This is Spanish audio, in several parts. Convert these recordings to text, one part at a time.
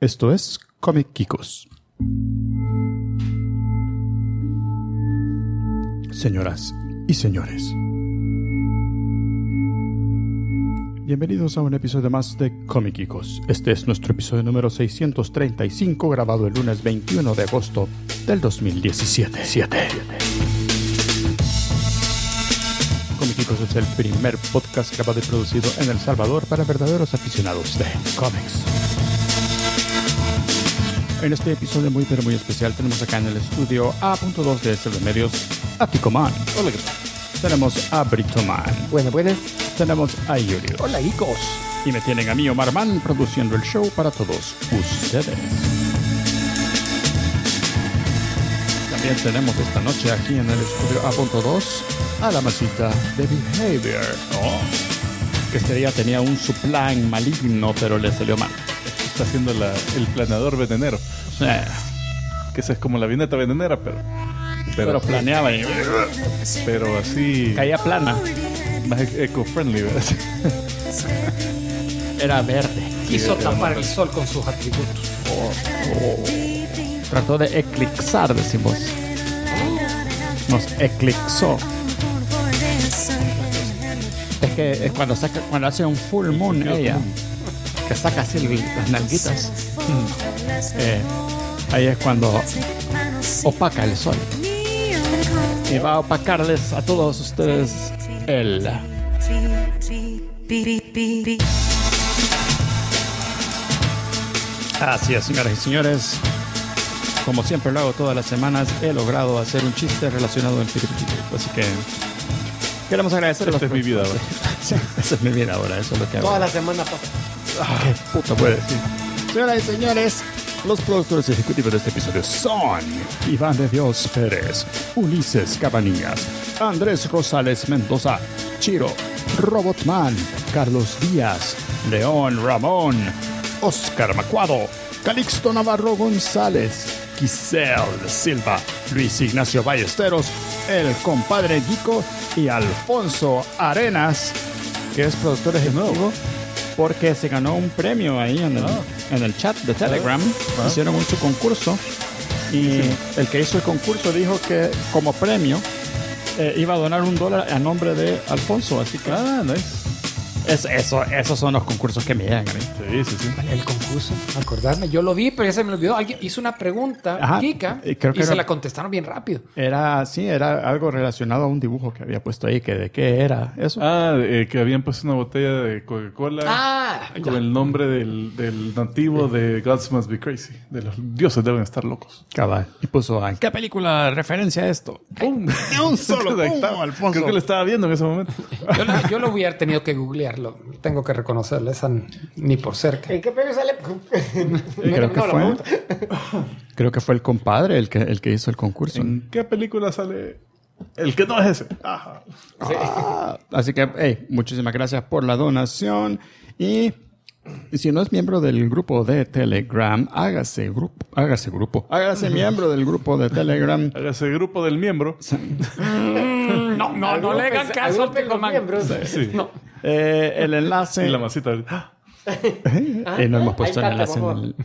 Esto es Comic Kikos. Señoras y señores, bienvenidos a un episodio más de Comic Kikos. Este es nuestro episodio número 635, grabado el lunes 21 de agosto del 2017. Comic Kikos es el primer podcast grabado y producido en El Salvador para verdaderos aficionados de cómics. En este episodio muy pero muy especial tenemos acá en el estudio A.2 de SB Medios a Ticoman. Hola, ¿qué tal? Tenemos a Britoman. Buenas. Tenemos a Yuri. Hola, hijos. Y me tienen a mí, Omar Man, produciendo el show para todos ustedes. También tenemos esta noche aquí en el estudio A.2 a la masita de Behavior. Que este día tenía un supplan maligno, pero le salió mal. Está haciendo el planeador venenero. Que esa es como la vineta venenera, pero planeaba y... Pero así... caía plana. Más eco-friendly, ¿verdad? Era verde. Quiso tapar el sol con sus atributos. Trató de eclipsar, decimos. Nos eclipsó. Es que es cuando hace un full moon ella, que saca así las nalguitas. Ahí es cuando opaca el sol. Y va a opacarles a todos ustedes el... Así es, señoras y señores. Como siempre lo hago todas las semanas, he logrado hacer un chiste relacionado al piripiri. Así que queremos agradecer a los... Esta es mi vida ahora. Sí, esa es mi vida ahora, eso es lo que hago. Toda la semana pasa. ¿Qué puta puede decir? Señoras y señores, los productores ejecutivos de este episodio son Iván de Dios Pérez, Ulises Cabanillas, Andrés Rosales Mendoza, Chiro, Robotman, Carlos Díaz, León Ramón, Oscar Macuado, Calixto Navarro González, Giselle Silva, Luis Ignacio Ballesteros, el compadre Gico y Alfonso Arenas, que es productor ejecutivo porque se ganó un premio ahí en el chat de Telegram. Hicieron su concurso y el que hizo el concurso dijo que como premio iba a donar $1 a nombre de Alfonso, así que nice. Esos son los concursos que me llegan a mí. Sí. El concurso, acordarme. Yo lo vi, pero ya se me olvidó. Alguien hizo una pregunta, Kika, y se la contestaron bien rápido. Era algo relacionado a un dibujo que había puesto ahí, que de qué era eso. Que habían puesto una botella de Coca-Cola con el nombre del nativo de Gods Must Be Crazy. De los dioses deben estar locos. Cabal. Y puso, ¿en qué película referencia a esto? ¡Pum! De un solo Alfonso. Creo que lo estaba viendo en ese momento. Yo lo hubiera tenido que googlear. Tengo que reconocerlo, esa ni por cerca. ¿En qué película sale? Creo que fue el compadre el que hizo el concurso. ¿En qué película sale el que no es ese? Ajá. Así que, muchísimas gracias por la donación. Y si no es miembro del grupo de Telegram, hágase miembro del grupo de Telegram. Hágase grupo del miembro. No le hagan caso al Ticoman. Sí. No. El enlace... Y la masita. Y no hemos puesto el enlace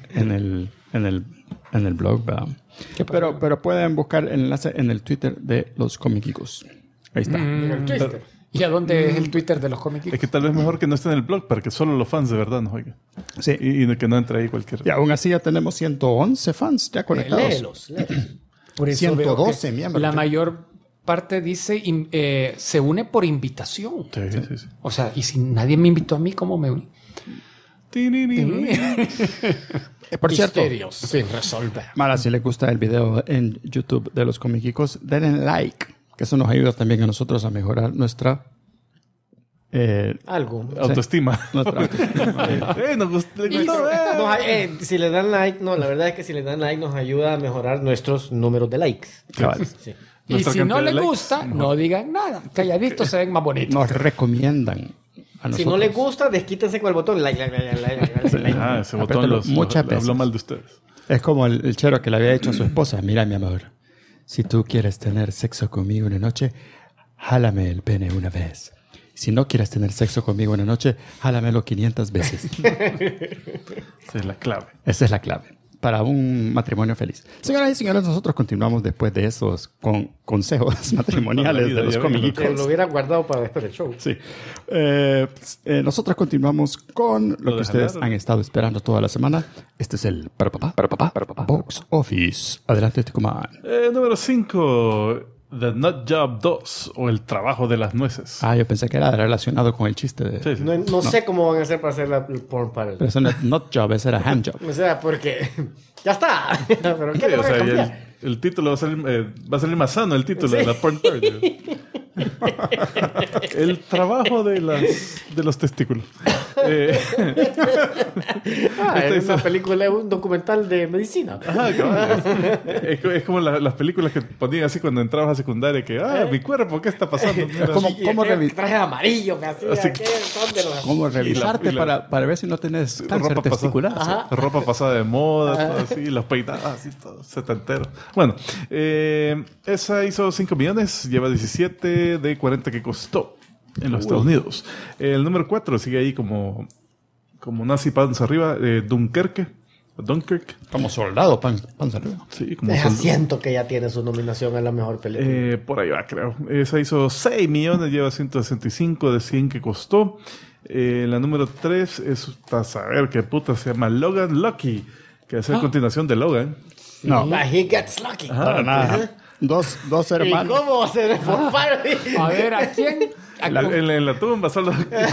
en el blog, ¿verdad? Pero pueden buscar el enlace en el Twitter de los Comicicos. Ahí está. ¿Y a dónde es el Twitter de los Comicicos? Es que tal vez mejor que no esté en el blog para que solo los fans de verdad nos oigan. Sí. Y que no entre ahí cualquier... Y aún así ya tenemos 111 fans ya conectados. Léelos. Por eso 112 miembros. La mayor parte dice se une por invitación. Sí. O sea, y si nadie me invitó a mí, ¿cómo me uní? Por cierto, Misterios sin resolver. Mara, si les gusta el video en YouTube de los Comicicos, denle like, que eso nos ayuda también a nosotros a mejorar nuestra autoestima. Nuestra autoestima. Nos gustó. Si le dan like, la verdad es que si le dan like nos ayuda a mejorar nuestros números de likes. Cabal. Sí. Y si no les likes, gusta, no digan nada. Calladitos se ven más bonitos. Nos recomiendan a nosotros. Si no les gusta, desquítense con el botón like. Ese botón muchas veces. habló mal de ustedes. Es como el chero que le había dicho a su esposa: mira, mi amor, si tú quieres tener sexo conmigo una noche, jálame el pene una vez. Si no quieres tener sexo conmigo en la noche, jálamelo 500 veces. Esa es la clave. Esa es la clave para un matrimonio feliz. Señoras y señores, nosotros continuamos después de esos consejos matrimoniales de los cómicos. Lo hubiera guardado para después del show. Sí. Nosotros continuamos con lo que ustedes han estado esperando toda la semana. Este es el para papá, Box Office. Adelante, Tucumán. Número 5, The Nut Job 2, o El Trabajo de las Nueces. Yo pensé que era relacionado con el chiste de... Sí. No sé cómo van a hacer para hacer el porn para Pero eso no es Nut Job, ese era Hand Job. O sea, porque... ¡Ya está! ¿Pero qué le voy a cambiar? El título va a salir más sano, el título de la porn party. El trabajo de los testículos. Es una película, un documental de medicina. Ajá, es como las películas que ponían así cuando entrabas a secundaria, que mi cuerpo, ¿qué está pasando? ¿Cómo traje amarillo? ¿Cómo revisarte para ver si no tenés cáncer testicular? Ropa pasada de moda, todo así, los peinados, así, todo setentero. Bueno, esa hizo 5 millones, lleva 17 de 40 que costó en los Estados Unidos. El número 4 sigue ahí como nazi panza arriba, Dunkirk. Como soldado panza arriba. Sí, como siento que ya tiene su nominación a la mejor película. Por ahí va, creo. Esa hizo 6 millones, lleva 165 de 100 que costó. La número 3 es, a saber qué puta, se llama Logan Lucky, que es la continuación de Logan. No. He Gets Lucky. Para nada. Dos hermanos. ¿Y cómo se reformaron? A ver, ¿a quién? En la tumba solo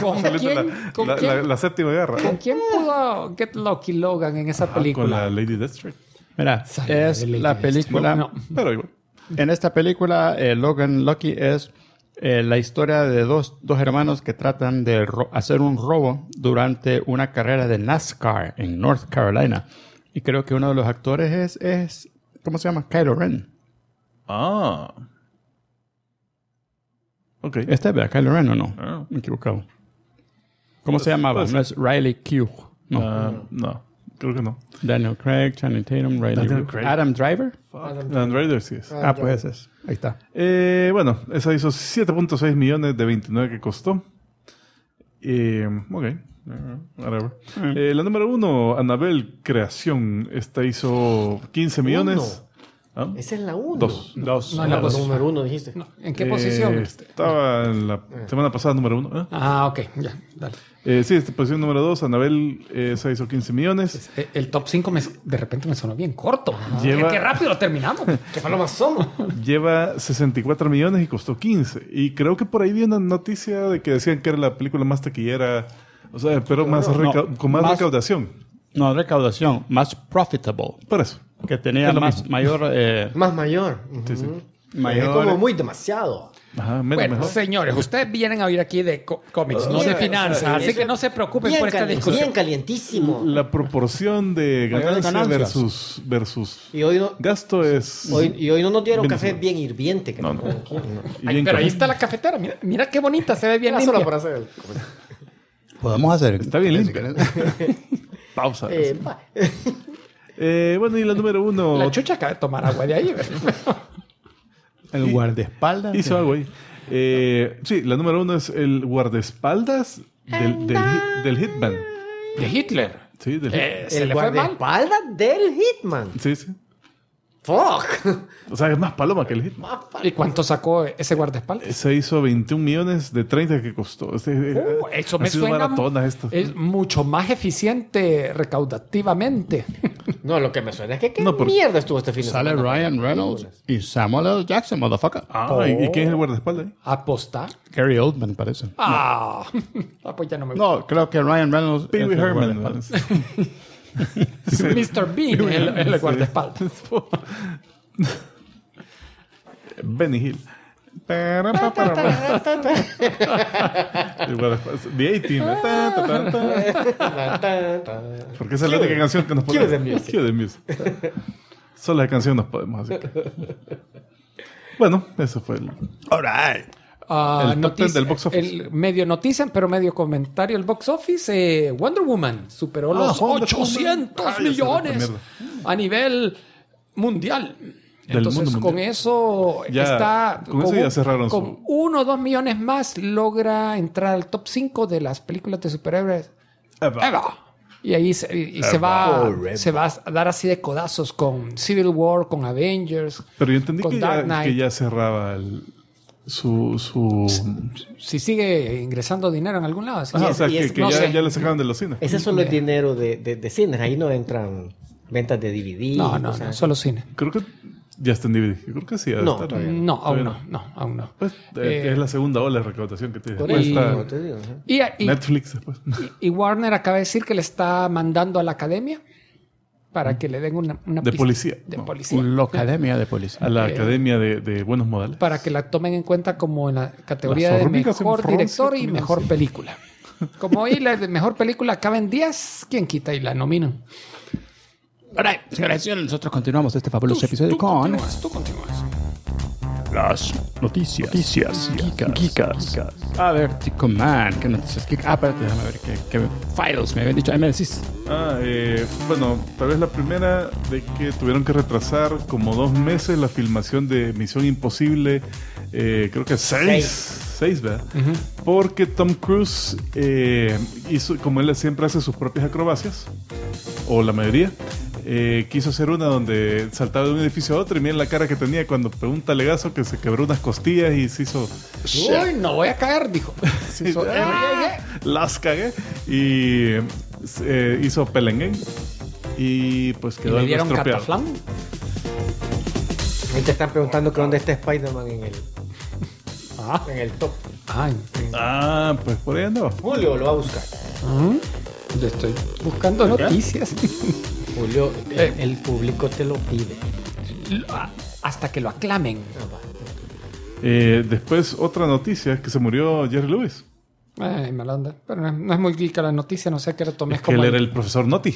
la séptima guerra. ¿Con quién pudo Get Lucky Logan en esa película? Con la Lady Deathstrike. Mira, es la película... No, pero igual. En esta película, Logan Lucky es la historia de dos hermanos que tratan de hacer un robo durante una carrera de NASCAR en North Carolina. Y creo que uno de los actores es ¿cómo se llama? Kylo Ren. Ok. ¿Este es Kylo Ren o no? Me he equivocado. ¿Cómo se llamaba? No es Riley Q. No, creo que no. Daniel Craig, Channing Tatum, Adam Driver. Adam Driver sí es. Pues es. Ahí está. Bueno, esa hizo 7.6 millones de 29 que costó. Ok. Whatever. La número 1, Annabelle Creación. Esta hizo 15 millones. Esa es la 1. 2. No, en la número 1 dijiste. No. ¿En qué posición? Estaba en la semana pasada número 1. Ok, ya, dale. Sí, posición número 2, Annabelle, esa hizo 15 millones. El top 5 de repente me sonó bien corto. Qué rápido lo terminamos. Qué palomas somos. Lleva 64 millones y costó 15. Y creo que por ahí vi una noticia de que decían que era la película más taquillera, o sea, pero con más recaudación. No, recaudación, más profitable. Por eso. Que tenía mayor... Más mayor. Sí, sí. Es como muy demasiado. Ajá, bueno, mejor. Señores, ustedes vienen a oír aquí de cómics, no de finanzas, así que no se preocupen por esta discusión. Bien calientísimo. La proporción de ganancia versus y hoy no, gasto es... Y hoy no nos dieron café bien hirviente. No. Pero ahí está la cafetera. Mira qué bonita, se ve bien limpia. Solo para hacer el... Podemos hacer... Está bien limpia. Pausa. Bueno, y la número 1... La chucha acaba de tomar agua de ahí. El guardaespaldas. Hizo algo ahí. Sí, la número 1 es el guardaespaldas del Hitman. ¿De Hitler? Sí, del Hitman. ¿El guardaespaldas del Hitman? Sí, sí. ¡Fuck! O sea, es más paloma que el Hitman. ¿Y cuánto sacó ese guardaespaldas? Se hizo 21 millones de 30 que costó. Eso me suena... Es mucho más eficiente recaudativamente. No, lo que me suena es que mierda estuvo este fin de semana. Sale Ryan Reynolds y Samuel L. Jackson, motherfucker. ¿Y quién es el guardaespaldas? ¿Apostar? Gary Oldman, parece. Pues ya no me gusta. No, creo que Ryan Reynolds... Pee Wee Herman. Mr. Bean, el guardaespaldas. Benny Hill. The A-Team. Porque esa es la única canción que nos podemos... Cue the music. Solo la canción nos podemos hacer. Bueno, eso fue el... All right. El top 10 del box office. Medio noticia, pero medio comentario. El box office, Wonder Woman superó los 800 millones a nivel mundial. Entonces, con eso ya cerraron con 1 o 2 millones más logra entrar al top 5 de las películas de superhéroes ever. Y ahí se va a dar así de codazos con Civil War, con Avengers. Pero yo entendí que ya cerraba si sigue ingresando dinero en algún lado. Ya le sacaron de los cines. Ese solo es dinero de cines. Ahí no entran ventas de DVD. No, solo cine. Creo que ya está en DVD. Yo creo que sí. No, aún no. Pues, es la segunda ola de recaudación que tiene. Netflix después. Y Warner acaba de decir que le está mandando a la academia para que le den una de policía. La academia de policía. A la academia de buenos modales. Para que la tomen en cuenta como en la categoría de mejor director y mejor película. Como hoy la de mejor película acaba en 10, ¿quién quita y la nominan? Ahora, señoras y señores, nosotros continuamos este fabuloso episodio con... Tú continúas. Las noticias geekas. A ver, Tico Man, ¿qué noticias geekas? Espérate, déjame ver qué files me habían dicho. Ahí me decís. Bueno, tal vez la primera de que tuvieron que retrasar como 2 meses la filmación de Misión Imposible, creo que 6, ¿verdad? Uh-huh. Porque Tom Cruise hizo, como él siempre hace sus propias acrobacias, o la mayoría, quiso hacer una donde saltaba de un edificio a otro y miren la cara que tenía cuando pegó un talegazo que se quebró unas costillas y se hizo... ¡Uy, no voy a caer! Dijo. Las cagué. Y hizo Pelenguen. Y pues quedó ¿Y le dieron cataflán? Ahí te están preguntando que dónde está Spider-Man en el top. Pues por ahí andaba. Julio lo va a buscar. Yo estoy buscando noticias. Julio, el público te lo pide. Hasta que lo aclamen. Después otra noticia, que se murió Jerry Lewis. Ay, mala onda. Pero no es muy geek la noticia, no sé qué lo tomes como... él era el profesor Noti.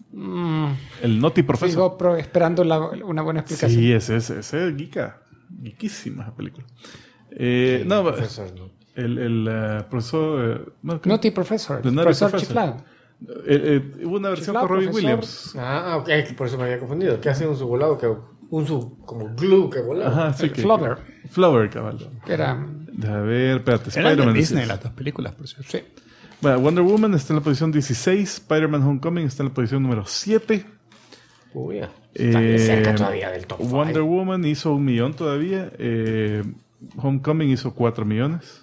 El Noti profesor. Sigo esperando una buena explicación. Sí, ese es geekísima esa película. Profesor, no. El profesor... Noti profesor. Profesor Chiflado. Hubo una versión con Robin Williams. Ok, por eso me había confundido. ¿Qué hace un subvolado? Como glue que volaba. Ajá, sí. Flower, cabal. Que era... A ver, espérate. Spider-Man de Disney, las 2 películas, por cierto. Sí. Bueno, Wonder Woman está en la posición 16. Spider-Man Homecoming está en la posición número 7. Uy, está cerca todavía del top 5. Wonder Woman hizo 1 millón todavía. Homecoming hizo 4 millones.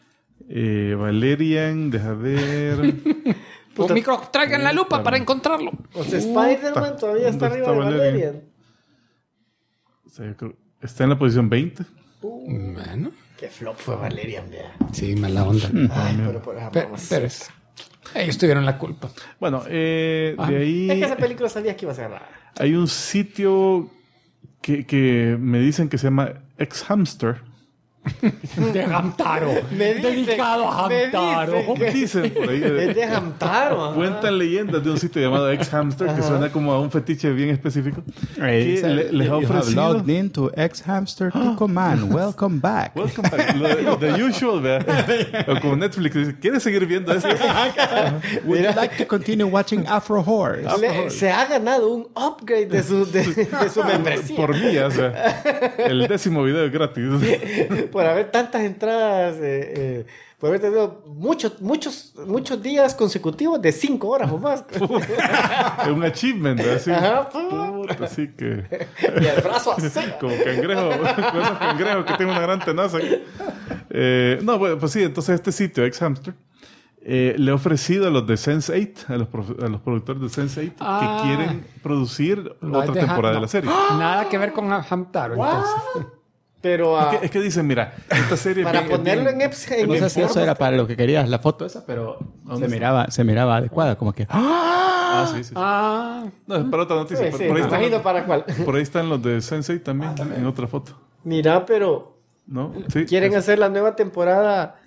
Valerian, deja ver... Micro, traigan la lupa para encontrarlo. O sea, Spider-Man todavía está arriba de Valerian. O sea, está en la posición 20. Bueno. Qué flop fue Valerian, vea. Sí, mala onda. Pero ellos tuvieron la culpa. Bueno, de ahí... Es que esa película sabías que iba a ser rara. Hay un sitio que me dicen que se llama X-Hamster. De Hamtaro. Dedicado a Hamtaro. Dicen por ahí. Es de Hamtaro. Cuentan leyendas de un sitio llamado X-Hamster que suena como a un fetiche bien específico. Que les ha ofrecido. Logged into X-Hamster Tico Man. Welcome back. Welcome back. The usual, ¿verdad? O como Netflix dice, ¿quieres seguir viendo esto? Would you like to continue watching Afro Horror? Se ha ganado un upgrade de su membresía. Por mí, o sea, el 10º video es gratis. Por haber tantas entradas, por haber tenido muchos días consecutivos de 5 horas o más. Es un achievement, así. Ajá, así que... Y el brazo así. Como cangrejo, con esos cangrejos que tienen una gran tenaza. Pues sí, entonces este sitio, X-Hamster, le ha ofrecido a los de Sense8, a los productores de Sense8, que quieren producir otra temporada de la serie. Nada que ver con Hamtaro, entonces. Pero es que dicen, mira, esta serie para ponerlo en Epson, no sé si eso era para lo que querías la foto esa, pero se miraba adecuada, como que sí. No, es para otra noticia. Sí, por ahí imagino para cuál. Por ahí están los de Sense8 también, en otra foto. Mira, pero ¿no? Sí, quieren hacer la nueva temporada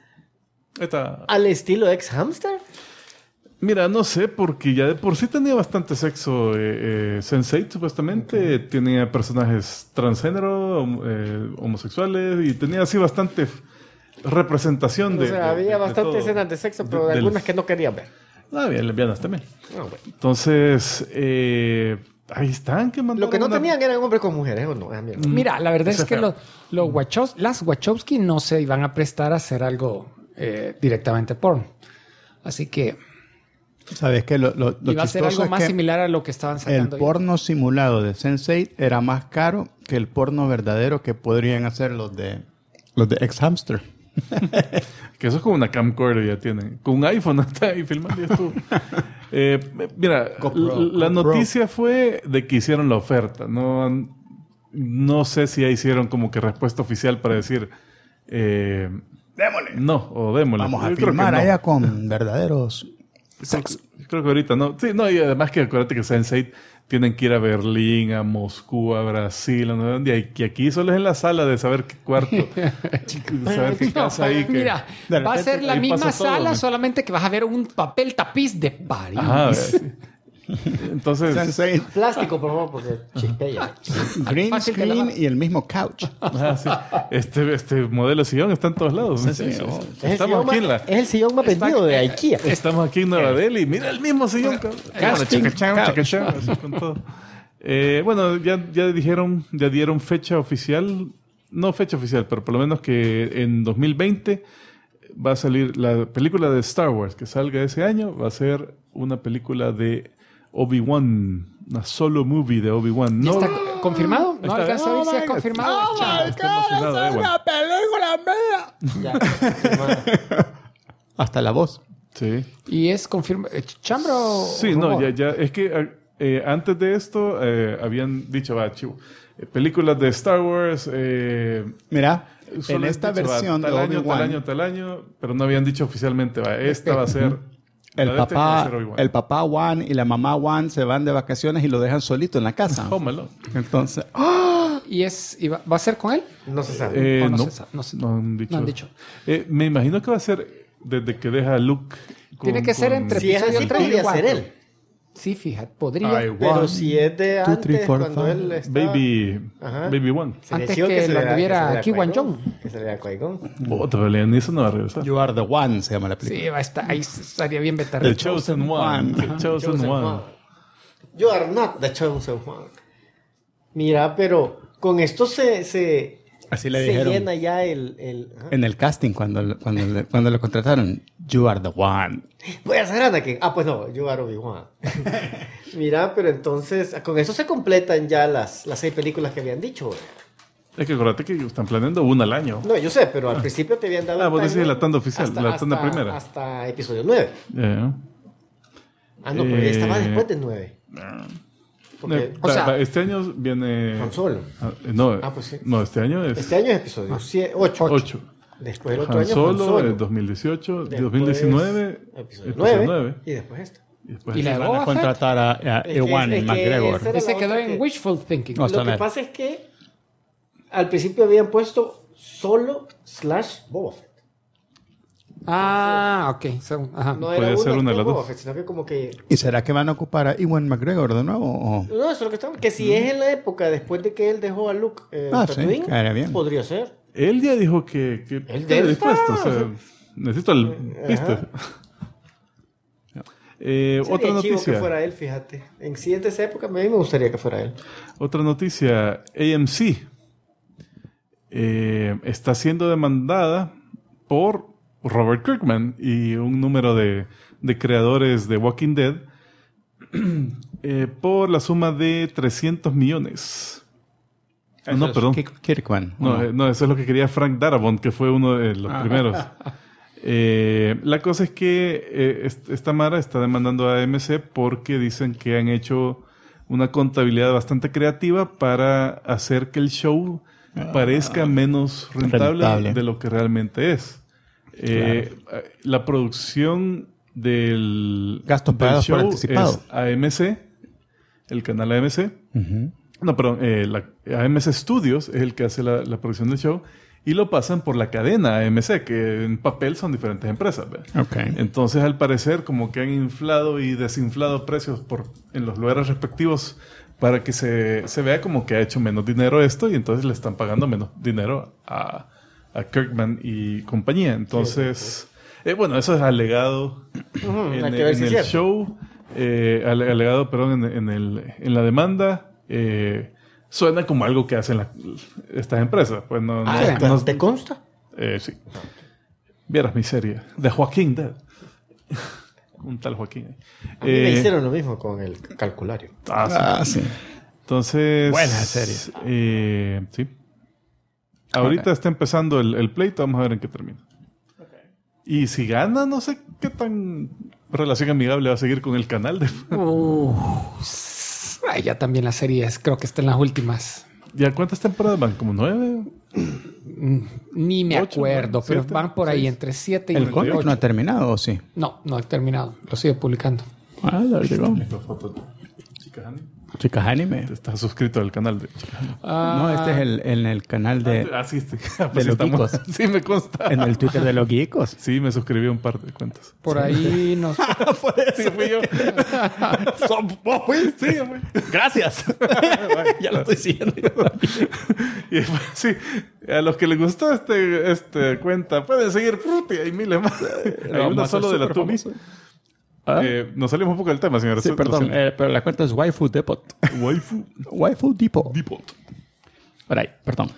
al estilo X-Hamster. Mira, no sé, porque ya de por sí tenía bastante sexo Sense8, supuestamente. Okay. Tenía personajes transgénero, homosexuales, y tenía así bastante representación de... O sea, había bastantes escenas de sexo, pero algunas que no querían ver. Había lesbianas también. Bueno. Entonces, Ahí están, que mandaron Lo que no tenían eran hombres con mujeres, ¿o no? Mierda. Mira, la verdad Eso es que es las Wachowski no se iban a prestar a hacer algo directamente porno. Así que ¿Sabes qué? Lo iba a ser chistoso algo es más que similar a lo que estaban el sacando. porno simulado de Sense8 era más caro que el porno verdadero que podrían hacer los de X-Hamster. Que eso es como una camcorder ya tienen. Con un iPhone está ahí filmando y estuvo. Mira, la noticia fue de que hicieron la oferta. No sé si ya hicieron como que respuesta oficial para decir... démosle. No, o démosle. Vamos a Yo creo que filmar no. allá con verdaderos sex. Creo que ahorita no. Sí, no, y además que acuérdate que Sense8 tienen que ir a Berlín, a Moscú, a Brasil, a no sé dónde. Y que aquí solo es en la sala de saber qué cuarto, de saber qué casa hay. Que... Mira, de va a repente ser la ahí misma pasa todo, sala, ¿no? solamente que vas a ver un papel tapiz de París. Ajá, sí. Entonces, Sense8, Plástico, por favor, porque chispea. green Fácil de screen lavar. y el mismo couch. sí. Este modelo de sillón está en todos lados. Sí. Estamos aquí en la... Es el sillón más vendido de IKEA. Estamos aquí en Nueva Delhi. Mira el mismo sillón. Casting couch. Así con todo. Bueno, ya dieron fecha oficial. No fecha oficial, pero por lo menos que en 2020 va a salir la película de Star Wars que salga ese año. Va a ser una película de Obi-Wan. Una solo movie de Obi-Wan. ¿Ya No, está confirmado? No Está- alcanza a ver si Oh es my confirmado. God. Chao. Está emocionado, bueno. película mía! Ya, Hasta la voz. Sí. Y es confirmado. ¿Chambro? Sí, no, ya. Es que antes de esto habían dicho, chivo, películas de Star Wars. Mira, Solo en han esta dicho, versión de tal año, Obi-Wan, tal año, pero no habían dicho oficialmente, esta va a ser... el la de este año va a papá, ser Obi-Wan. el papá Wan y la mamá Wan se van de vacaciones y lo dejan solito en la casa. Home Alone. Entonces, ¿Y va a ser con él? no se sabe. O no No, se sabe, no se- no han dicho. no han dicho. Me imagino que va a ser desde que deja a Luke. Tiene que ser entre Si es episodio así, 3 y podría 4. ser él. Sí, fíjate, podría. Ay, Pero One, si es de 2, antes, 3, 4, cuando él está... Baby One. se Antes le dio que se lo le da- tuviera que se le da Ki-Wan Qui-Gon. Jong. Que se le da Qui-Gon. Otra vez, ni eso no va a regresar. You Are the One se llama la película. Sí, va a estar, ahí estaría bien The vetar. Chosen One. The Chosen Chosen One. One. You are not the chosen one. Mira, pero con esto se Así le se dijeron llena ya el ajá. en el casting cuando lo contrataron. You Are the One. Voy a ser Anakin. Pues no, you are Obi-Wan. Mira, pero entonces con eso se completan ya las 6 películas que habían dicho. Es que acuérdate que están planeando una al año. No, yo sé, pero al principio te habían dado... Vos decís timeline la tanda oficial, la tanda primera. Hasta episodio 9. Yeah. No, pero esta va después del 9. Porque O sea- este año viene... Han Solo. No, Pues sí. no, este año es Este año es episodio 8. 8. Después el otro Han año Solo, Han el 2018, Después 2019, Episodio episodio 9. Y después esto. Y después Y la de Van a Boba Fett. contratar a Es que- Ewan es que McGregor. esa era Ese la quedó otra en que- wishful thinking. Vamos a Lo que ver. pasa es que al principio habían puesto solo / Boba Fett. Ok. Ajá. No Puede era ser una de actor las Boba dos. Fett, sino que como que... ¿Y será que van a ocupar a Ewan McGregor de nuevo? O? No, eso es lo que estamos... Que si es en la época después de que él dejó a Luke en Ah, sí, Tatooine, caería bien. podría ser. él ya dijo que Él está ya dispuesto. está. O sea, necesito el piste. Sería Otra chivo que noticia. fuera él, fíjate. En siguientes épocas a mí me gustaría que fuera él. Otra noticia. AMC está siendo demandada por Robert Kirkman y un número de creadores de Walking Dead por la suma de 300 millones. No, perdón. Kirkman. No, eso es lo que quería Frank Darabont, que fue uno de los primeros. La cosa es que esta Mara está demandando a AMC porque dicen que han hecho una contabilidad bastante creativa para hacer que el show parezca menos rentable de lo que realmente es. La producción del Gastos pagados por show anticipado. es AMC, el canal AMC. Ujú. No, perdón, la AMC Studios es el que hace la producción del show y lo pasan por la cadena AMC, que en papel son diferentes empresas. ¿Ve? Ok. Entonces, al parecer, como que han inflado y desinflado precios en los lugares respectivos para que se vea como que ha hecho menos dinero esto y entonces le están pagando menos dinero a Kirkman y compañía. Entonces, bueno, eso es alegado Hay que ver si en es el cierto. show. alegado, perdón, en la demanda, suena como algo que hacen estas empresas. Pues ¿te consta? Sí. Vieras mi serie. De Joaquín Dead. Un tal Joaquín. A mí me hicieron lo mismo con el calculario. Sí. Entonces... Buena serie. Sí. Ahorita está empezando el pleito. Vamos a ver en qué termina. Y si gana, no sé qué tan relación amigable va a seguir con el canal. Ya también las series, creo que está en las últimas. ¿Ya cuántas temporadas van? ¿Como 9? Ni me 8, acuerdo, pero 7, van por ahí 6. entre 7 y ¿El cómic 8. no ha terminado o sí? No ha terminado. Lo sigue publicando. There you go. Esta foto de Chicas Anime. Chicas Anime. Estás suscrito al canal de Chicas Anime. No, este es en el canal de Sí. de los geekos. Sí, me consta. en el Twitter de los geekos. Sí, me suscribí a un par de cuentas. Por ahí nos... Sí, fui yo. ¿Vos fuiste? Sí, güey. Gracias. Ya lo estoy siguiendo. Y sí, a los que les gustó este cuenta, pueden seguir Fruity. Hay miles más. Hay una solo de la Tumi. Nos salimos un poco del tema, señora. Sí, perdón, pero la cuenta es Waifu Depot. Waifu Depot. Right, perdón.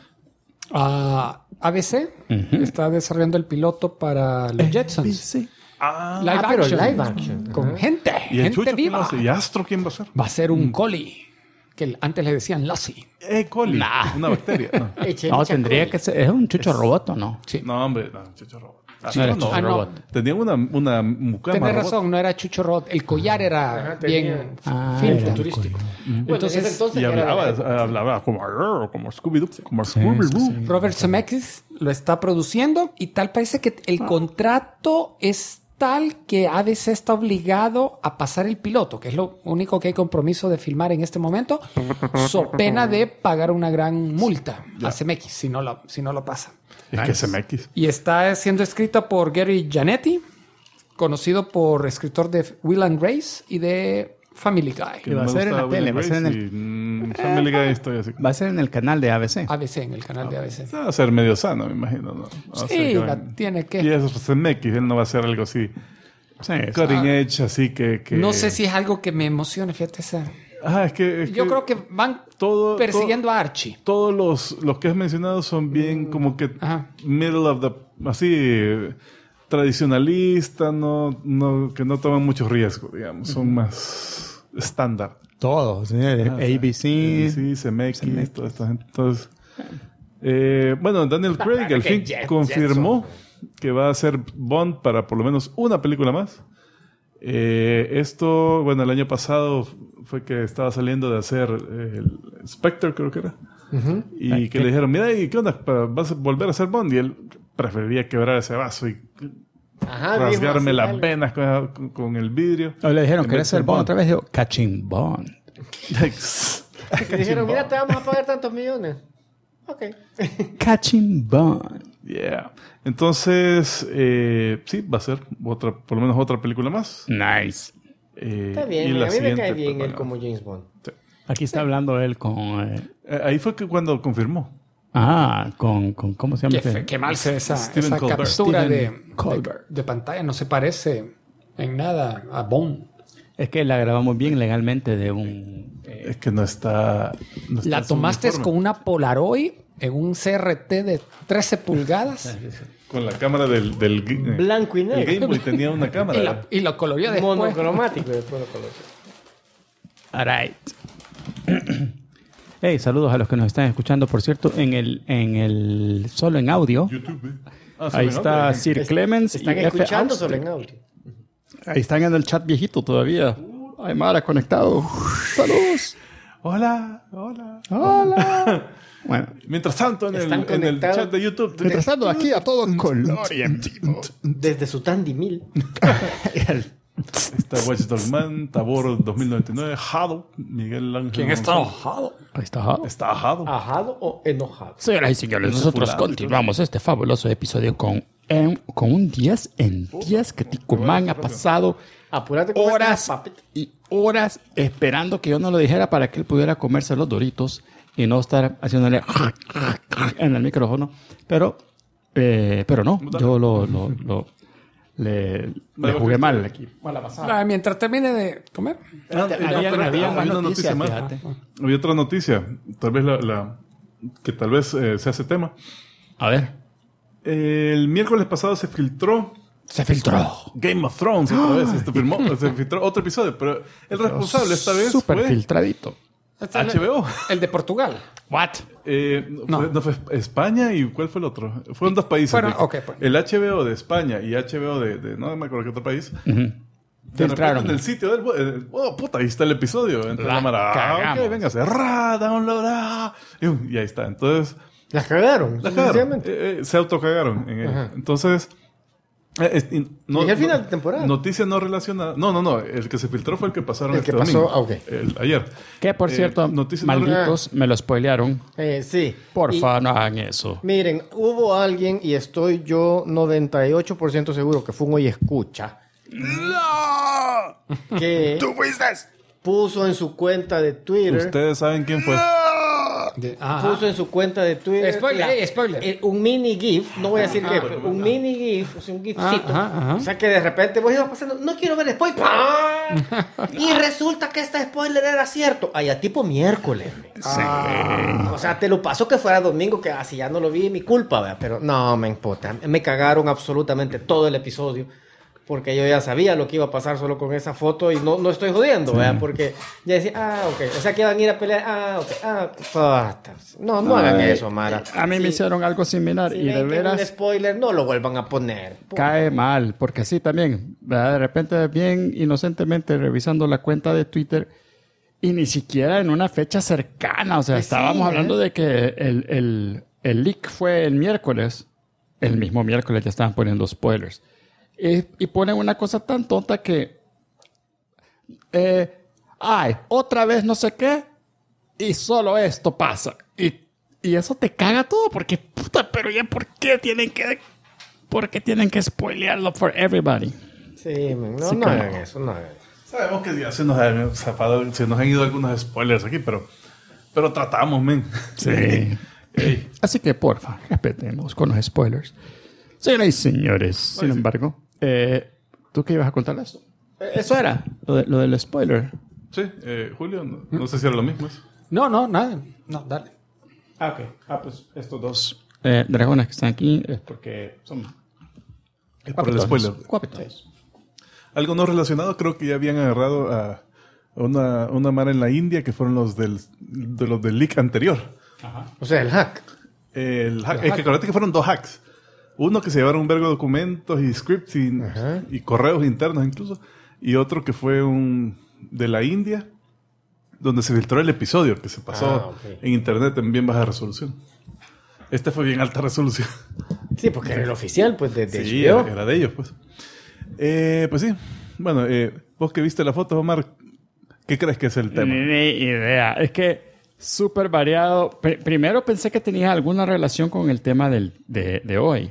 ABC está desarrollando el piloto para los Jetsons. Sí. Pero live action. Con gente ¿Y el Chucho quién viva. lo hace? ¿Y Astro quién va a ser? Va a ser un collie, que antes le decían Lassie. Coli. Nah. Una bacteria. No, No, tendría que ser. Es un chucho robot, ¿o no? Sí. no hombre. No, Chucho Robot. No era chucho no. robot. Tenía una mucama Tienes robot. razón, no era Chucho Robot. El collar era bien fino. era Turístico. Entonces, Y hablaba como Scooby-Doo. Como Scooby-Doo. Robert Zemeckis lo está produciendo y tal parece que el contrato es tal que ABC está obligado a pasar el piloto, que es lo único que hay compromiso de filmar en este momento, so pena de pagar una gran multa a Zemeckis si no lo pasa. Es que CMX. Y está siendo escrita por Gary Janetti, conocido por escritor de Will and Grace y de Family Guy. Que va a ser en la tele, va a ser en el... Family Guy estoy así. Va a ser en el canal de ABC. ABC, en el canal de ABC. Va a ser medio sano, me imagino, ¿no? Va a ser Sí, que tiene Y que... eso es CMX, él no va a hacer algo así Sí, cutting edge, así que... No sé si es algo que me emocione, fíjate esa... Es que Yo creo que van persiguiendo a Archie. Todos los que has mencionado son bien como que Ajá. middle of the... Así... tradicionalista, que no toman muchos riesgos, digamos. Son más estándar. Todos. ¿Sí? ABC. Sí, CMX, toda esta gente. Entonces, bueno, Daniel Craig al fin confirmó que va a ser Bond para por lo menos una película más. Esto, bueno, el año pasado fue que estaba saliendo de hacer el Spectre, creo que era. Y que le dijeron, mira, ¿y qué onda? ¿Vas a volver a ser Bond? Y él preferiría quebrar ese vaso y rasgarme mismo, las venas con el vidrio. O le dijeron, En ¿querés vez de ser Bond otra vez? Digo, Catching Bond. Que dijeron, mira, te vamos a pagar tantos millones. Ok. Catching Bond. Yeah. Entonces, sí, va a ser por lo menos otra película más. Nice. Está Y bien, la a mí me siguiente, cae bien pues, él como James Bond. Aquí está hablando él con... ahí fue que cuando confirmó. con ¿cómo se llama? Qué mal se ve esa Steven Colbert. captura Steven Colbert. de pantalla. No se parece en nada a Bond. Es que la grabamos bien legalmente de un... Es que no está La en su tomaste uniforme. con una Polaroid en un CRT de 13 pulgadas Con la cámara del Blanco y el negro. Game Boy tenía una cámara. y lo colorió después. Monocromático y después lo coloqué. All right. Hey, saludos a los que nos están escuchando. Por cierto, en el solo en audio, YouTube. ahí está Sir Clemens y Están F. escuchando Austin. solo en audio. Ahí están en el chat viejito todavía. Ay, Mara, conectado. Saludos. Hola. Hola. Bueno, Mientras tanto, en Están el conectados. chat de YouTube. mientras tanto, aquí a todo color y en vivo. Desde su Tandy 1000. Está Watch Dog Man, Tabor 2099, Jado, Miguel Ángel. ¿Quién está González. enojado? Ahí está. Está Jado. ¿Ajado o enojado? Señoras y señores, Ese nosotros fulano. continuamos este fabuloso episodio con un 10 en 10 que Ticumán ha pasado Apúrate con horas esa papita. y horas esperando que yo no lo dijera para que él pudiera comerse los Doritos y no estar haciéndole en el micrófono. Pero no, yo le jugué mal al equipo. Mientras termine de comer. Había una noticia más. Había otra noticia, tal vez que tal vez se hace tema. A ver. El miércoles pasado se filtró Game of Thrones otra vez. Se filtró otro episodio, pero el responsable esta vez Súper fue filtradito. HBO. El de Portugal. What? No fue España y ¿cuál fue el otro? Fueron dos países. Pues. El HBO de España y HBO de no me acuerdo qué otro país. Filtraron. En el sitio del... puta, ahí está el episodio. Entonces la cámara... Ok, venga, download. Y ahí está. Entonces... Las cagaron. Se autocagaron. Entonces... y el final de temporada. Noticia no relacionada. No. El que se filtró fue el que pasaron el que pasó, ayer. Que por cierto, malditos, me lo spoilearon. Sí. Porfa, no hagan eso. Miren, hubo alguien, y estoy yo 98% seguro que fue un hoy escucha. ¡No! Que ¡Tú fuiste! Puso en su cuenta de Twitter. Ustedes saben quién fue. Puso en su cuenta de Twitter. Spoiler. Un mini GIF, no voy a decir qué, pero un mini GIF, o sea, un GIFcito. O sea que de repente vos ibas pasando, no quiero ver spoiler. Y resulta que este spoiler era cierto. Allá tipo miércoles. Sí. O sea, te lo paso que fuera domingo, que así ya no lo vi, mi culpa, ¿verdad? Pero no, me importa. Me cagaron absolutamente todo el episodio. Porque yo ya sabía lo que iba a pasar solo con esa foto y no estoy jodiendo, ¿verdad? Porque ya decía, ok. O sea, que iban a ir a pelear, no hagan eso, Mara. A mí me hicieron algo similar Si y de veras... un spoiler, no lo vuelvan a poner. Cae mal, porque así también, ¿verdad? De repente bien inocentemente revisando la cuenta de Twitter y ni siquiera en una fecha cercana. O sea, estábamos hablando de que el leak fue el miércoles. El mismo miércoles ya estaban poniendo spoilers. Y ponen una cosa tan tonta que... otra vez no sé qué. Y solo esto pasa. Y eso te caga todo. Porque, puta, pero ya ¿por qué tienen que spoilearlo for everybody? Sí, no hagan eso, no hagan eso. Sabemos que ya se nos han ido algunos spoilers aquí, pero tratamos, men. Sí. Así que, porfa, respetemos con los spoilers. Señoras y señores, sin embargo, ¿tú qué ibas a contar esto? Eso era, lo del spoiler. Sí, Julio, no sé si era lo mismo. No, nada. No, dale. Ok. Pues estos dos dragones que están aquí es porque son... Es por el spoiler. Guapetones. Algo no relacionado, creo que ya habían agarrado a una mara en la India que fueron los del leak anterior. Ajá. O sea, el hack. El hack. Es que acuérdate que fueron dos hacks. Uno que se llevaron un vergo de documentos y scripts y correos internos incluso. Y otro que fue de la India, donde se filtró el episodio que se pasó en internet en bien baja resolución. Este fue bien alta resolución. Sí, porque era el oficial, pues, de sí, HBO. Era de ellos, pues. Pues sí. Bueno, vos que viste la foto, Omar, ¿qué crees que es el tema? Ni idea. Es que súper variado. Primero pensé que tenía alguna relación con el tema de hoy.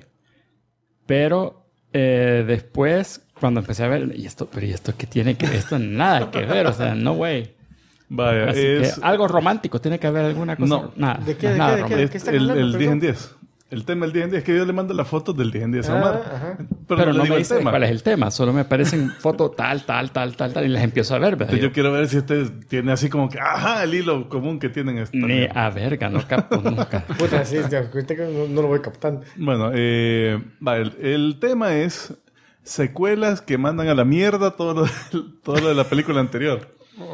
Pero después, cuando empecé a ver, ¿y esto qué tiene que ver? Esto nada que ver, o sea, no way. Vaya, así que algo romántico, tiene que haber alguna cosa. No. Nada. ¿De qué? ¿Qué está hablando? El 10 en 10. El tema del 10 en 10 es que yo le mando las fotos del 10 en 10 a Omar. Pero no me dice cuál es el tema. Solo me aparecen fotos tal, y las empiezo a ver. ¿Verdad? Yo quiero ver si este tiene así como que, el hilo común que tienen estos. Ni a verga, no capto nunca. Puta, sí, no lo voy captando. Bueno, el tema es secuelas que mandan a la mierda todo lo de la película anterior.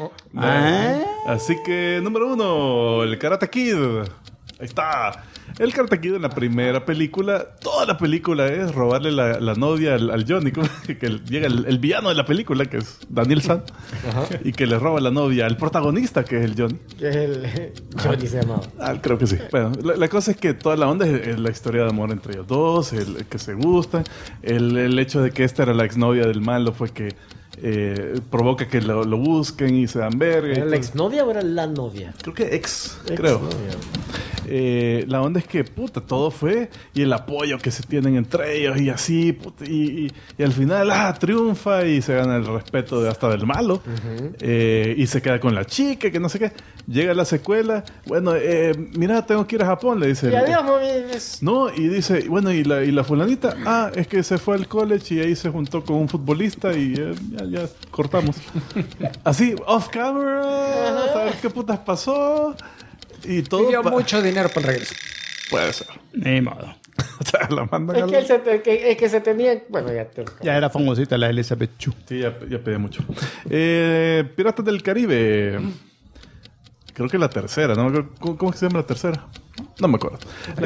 Así que, número 1, el Karate Kid. Ahí está. El Karate Kid en la primera película, toda la película es robarle la novia al Johnny, que llega el villano de la película, que es Daniel San, y que le roba la novia al protagonista, que es el Johnny. Que es el Johnny se llamaba. Creo que sí. Bueno, la cosa es que toda la onda es la historia de amor entre ellos dos, el que se gustan, el hecho de que esta era la exnovia del malo fue que provoca que lo busquen y se dan verga. ¿Era la exnovia o era la novia? Creo que creo. La onda es que, puta, todo fue y el apoyo que se tienen entre ellos y así, puta, y al final, triunfa y se gana el respeto hasta del malo. Y se queda con la chica, que no sé qué. Llega la secuela. Bueno, mira, tengo que ir a Japón, le dice. No, y dice, bueno, y la fulanita, es que se fue al college y ahí se juntó con un futbolista y ya cortamos. Así, off camera, a ver qué putas pasó. Y todo. Pidió mucho dinero para el regreso. Puede ser. Ni modo. O sea, la mandan Es que se tenía... Bueno, Ya era famosita la Elizabeth Chu. Sí, ya pedí mucho. Piratas del Caribe. Creo que la tercera, ¿no? ¿Cómo se llama la tercera? No me acuerdo.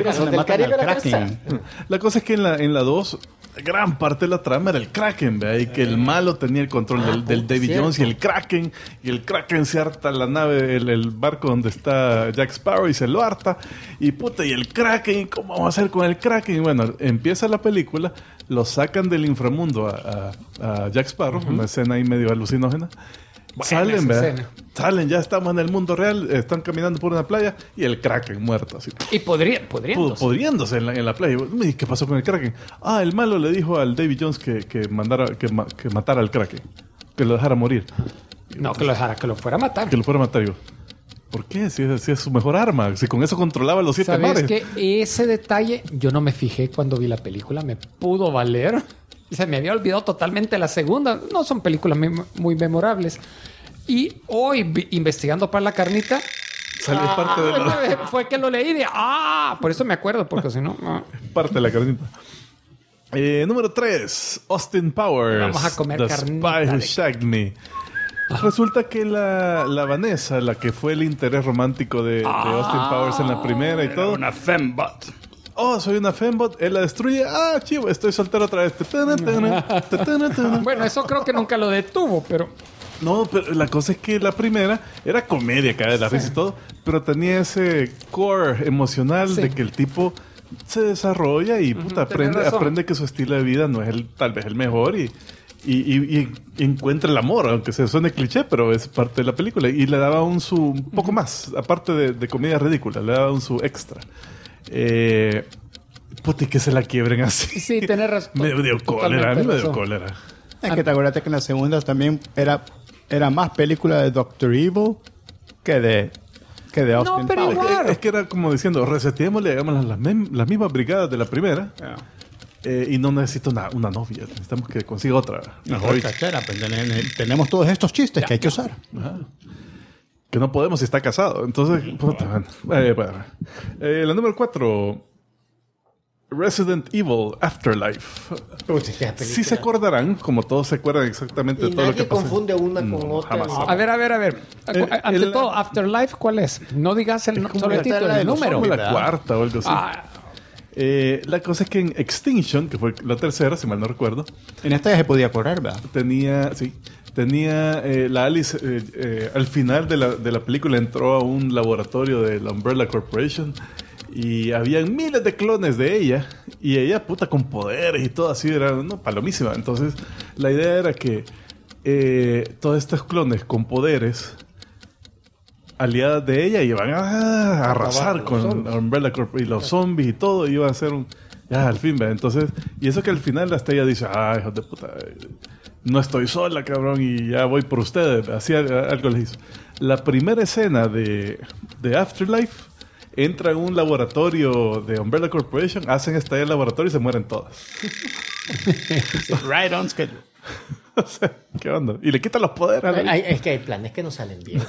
La cosa es que en la 2, gran parte de la trama era el Kraken, ¿verdad? Y que el malo tenía el control del Davy Jones y el Kraken se harta la nave, el barco donde está Jack Sparrow y se lo harta. Y puta, y el Kraken, ¿cómo vamos a hacer con el Kraken? Y bueno, empieza la película, lo sacan del inframundo a Jack Sparrow, una escena ahí medio alucinógena. Salen, ¿verdad? Salen, ya estamos en el mundo real, están caminando por una playa y el Kraken muerto así. Y podriéndose en la playa. ¿Y qué pasó con el Kraken? El malo le dijo al Davy Jones que matara al Kraken, que lo dejara morir. No, que lo dejara, que lo fuera a matar. Que lo fuera a matar, digo. ¿Por qué? Si es su mejor arma, si con eso controlaba los 7 mares. ¿Sabes que ese detalle yo no me fijé cuando vi la película? Me pudo valer. Se me había olvidado totalmente la segunda. No son películas muy memorables. Y hoy, investigando para la carnita, salió parte de la... fue que lo leí de... por eso me acuerdo, porque si no... Parte de la carnita. Número 3. Austin Powers. Vamos a comer The carnita. Spy Who Shagged Me. Resulta que la Vanessa, la que fue el interés romántico de Austin Powers en la primera y todo... Una fembot. Soy una fembot, él la destruye. Chivo, estoy soltero otra vez. Bueno, eso creo que nunca lo detuvo, pero... No, pero la cosa es que la primera era comedia, cae de la risa y todo, pero tenía ese core emocional de que el tipo se desarrolla y aprende que su estilo de vida no es tal vez el mejor y encuentra el amor, aunque se suene cliché, pero es parte de la película. Y le daba un poco más, aparte de comedia ridícula, le daba un su extra. Y que se la quiebren así. Sí, tenés razón. Me dio cólera. Es que te acuerdas que en la segunda también era más película de Doctor Evil que de Austin Powers. Es que era como diciendo, reseteémosle, hagamos las mismas brigadas de la primera. Y no necesito una novia. Necesitamos que consiga otra. Mejor cachera. Pues, tenemos todos estos chistes que hay que usar. Ajá. Que no podemos si está casado. Entonces, la número 4... Resident Evil Afterlife. Sí se acordarán, como todos se acuerdan exactamente de todo lo que pasa. Nadie confunde una con otra. Jamás. A ver. Ante todo, Afterlife, ¿cuál es? No digas el título, el número. Como la cuarta o algo así. La cosa es que en Extinction, que fue la tercera, si mal no recuerdo. En esta ya se podía correr, ¿verdad? Tenía la Alice, al final de la película entró a un laboratorio de la Umbrella Corporation. Y habían miles de clones de ella. Y ella, con poderes y todo así, era palomísima. Entonces, la idea era que todos estos clones con poderes, aliadas de ella, iban a arrasar con Umbrella Corp y los zombies y todo. Iba a ser al fin, ¿verdad? Entonces, y eso que al final hasta ella dice, hijos de puta, no estoy sola, cabrón, y ya voy por ustedes. Así algo les hizo. La primera escena de Afterlife... Entra en un laboratorio de Umbrella Corporation, hacen estallar el laboratorio y se mueren todas. Right on schedule. O sea, ¿qué onda? Y le quitan los poderes. Es que hay planes que no salen bien.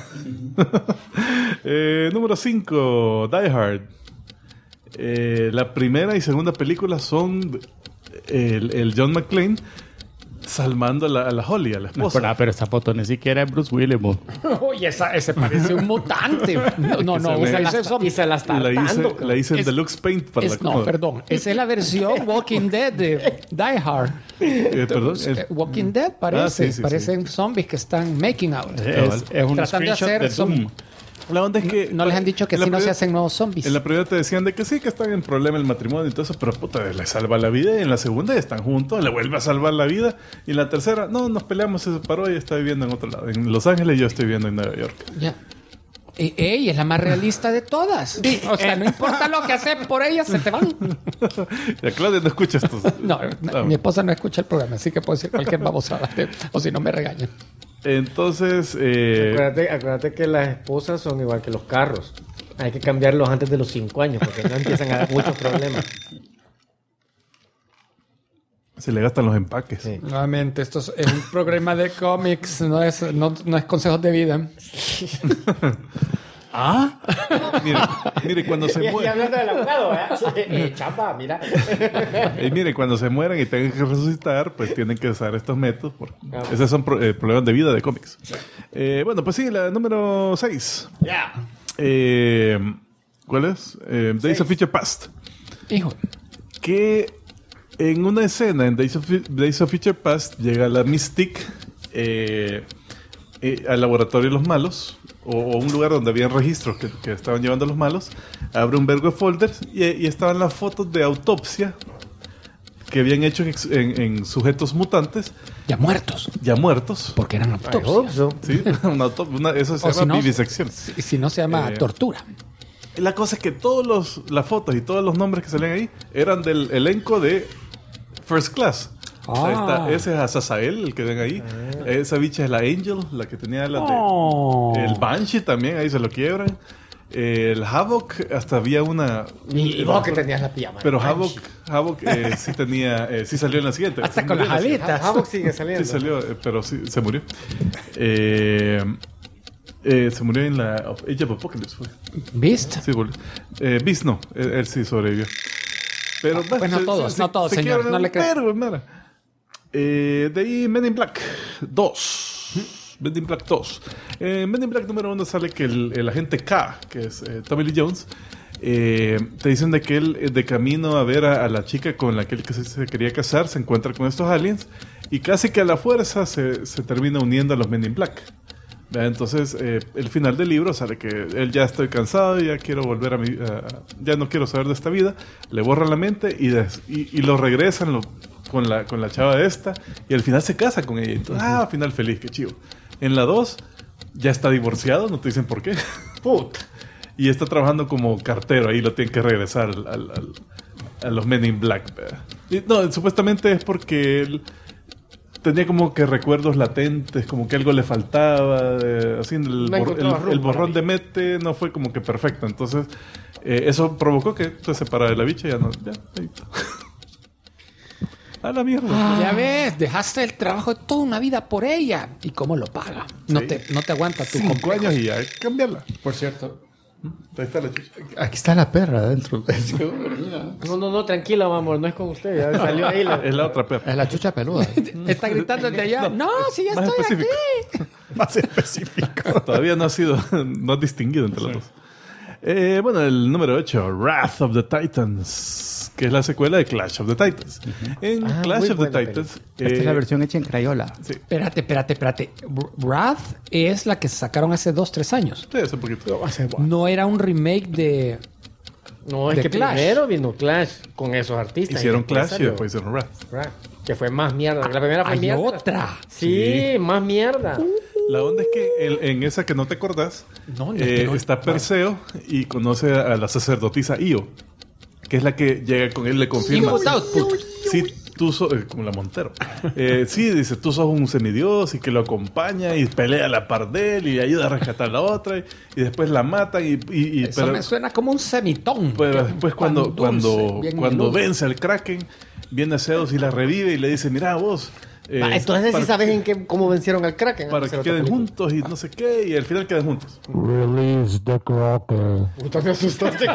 Número 5, Die Hard. La primera y segunda película son el John McClane salvando a la Holly, a la esposa. Pero esa foto ni siquiera es Bruce Willis. Oye, ese parece un mutante. No, y se la está dando. La hice en Deluxe Paint para la cómoda. No, perdón. Esa es la versión Walking Dead de Die Hard. Perdón. Walking Dead parece. Parecen zombies que están making out. Es un tratando de hacer Doom. La onda es que... No les han dicho que si no se hacen nuevos zombies. En la primera te decían de que sí, que están en problema el matrimonio y todo eso, pero le salva la vida. Y en la segunda ya están juntos, le vuelve a salvar la vida. Y en la tercera, nos peleamos, se separó y está viviendo en otro lado. En Los Ángeles, yo estoy viviendo en Nueva York. Ya. Ella es la más realista de todas. O sea, no importa lo que hace por ella, se te van. Ya Claudia no escucha esto. No, mi esposa no escucha el programa, así que puedo decir cualquier babosada. O si no, me regañan. Entonces... Acuérdate que las esposas son igual que los carros. Hay que cambiarlos antes de los 5 años porque no empiezan a dar muchos problemas. Se le gastan los empaques. Sí. Nuevamente, esto es un programa de cómics, no es consejos de vida. ¿Ah? Mire, cuando se Y mueren... hablando del abogado, chamba, mira. Y mire, cuando se mueran y tengan que resucitar, pues tienen que usar estos métodos. Esos son problemas de vida de cómics. Bueno, pues sí, la número 6. Ya. ¿Cuál es? Days of Future Past. Hijo. Que en una escena en Days of Future Past llega la Mystique al laboratorio de los malos, o un lugar donde habían registros que estaban llevando a los malos. Abre un vergo de folders y estaban las fotos de autopsia que habían hecho en sujetos mutantes. Ya muertos. Ya muertos. Porque eran autopsias. Sí, eso se llama vivisección. Si no, se llama tortura. La cosa es que todas las fotos y todos los nombres que salían ahí eran del elenco de First Class. O sea, ese es Azazel, el que ven ahí. Esa bicha es la Angel, la que tenía la de... El Banshee también, ahí se lo quiebran. El Havoc, hasta había una... Y vos que tenías la pijama. Pero Havoc sí tenía... sí salió en la siguiente. Hasta con las alitas. Havoc sigue saliendo. Sí salió, pero sí, se murió. Se murió en la Age of Apocalypse. ¿Viste? Sí, Beast no, él sí sobrevivió. Pero no todos, señor, no le creo. De ahí Men in Black 2. Men in Black 2. Men in Black número 1 sale que el agente K, que es Tommy Lee Jones, te dicen de que él de camino a ver a la chica con la que él se quería casar, se encuentra con estos aliens y casi que a la fuerza se termina uniendo a los Men in Black. Entonces, el final del libro sale que él ya estoy cansado, ya quiero volver ya no quiero saber de esta vida. Le borran la mente y lo regresan con la chava esta. Y al final se casa con ella. Entonces, final feliz, qué chivo. En la 2, ya está divorciado, no te dicen por qué. Puta. Y está trabajando como cartero, ahí lo tienen que regresar a los Men in Black. No, supuestamente es porque él tenía como que recuerdos latentes, como que algo le faltaba, así el borrón de mente no fue como que perfecto, entonces eso provocó que se separara de la bicha y ya ahí está. A la mierda. Ya ves, dejaste el trabajo de toda una vida por ella. ¿Y cómo lo paga? No te aguanta tu 5 años y hay que cambiarla. Por cierto. Ahí está la chicha. Aquí está la perra adentro. No, tranquila, amor, no es con usted. Ya salió ahí. Es la otra perra. Es la chucha peluda. Está gritando desde allá. No, si ya más estoy específico. aquí. Más específico. Todavía no ha distinguido entre los dos. Bueno, el número 8, Wrath of the Titans, que es la secuela de Clash of the Titans. En Clash of the Titans... Esta es la versión hecha en Crayola. Sí. Espérate. Wrath es la que sacaron hace 2-3 años. Sí, hace poquito. No era un remake de... No, es de que Clash. primero vino Clash con esos artistas. Hicieron y después Clash y salió después hicieron Wrath. Que fue más mierda. La primera fue Hay mierda. otra. Sí, más mierda. La onda es que en esa que no te acordás, No, es que no. está Perseo y conoce a la sacerdotisa Io, que es la que llega con él, le confirma. Input, output. Sí, tú sos, como la Montero. Sí, dice, tú sos un semidios y que lo acompaña y pelea a la par de él y ayuda a rescatar a la otra y después la matan Eso me suena como un semitón. Pero después cuando bien menudo. vence al Kraken, viene Zeus y la revive y le dice, mira vos... entonces sí sabes cómo vencieron al Kraken. Para que queden juntos y no sé qué, y al final quedan juntos. Release the Kraken. Puta, me asustaste.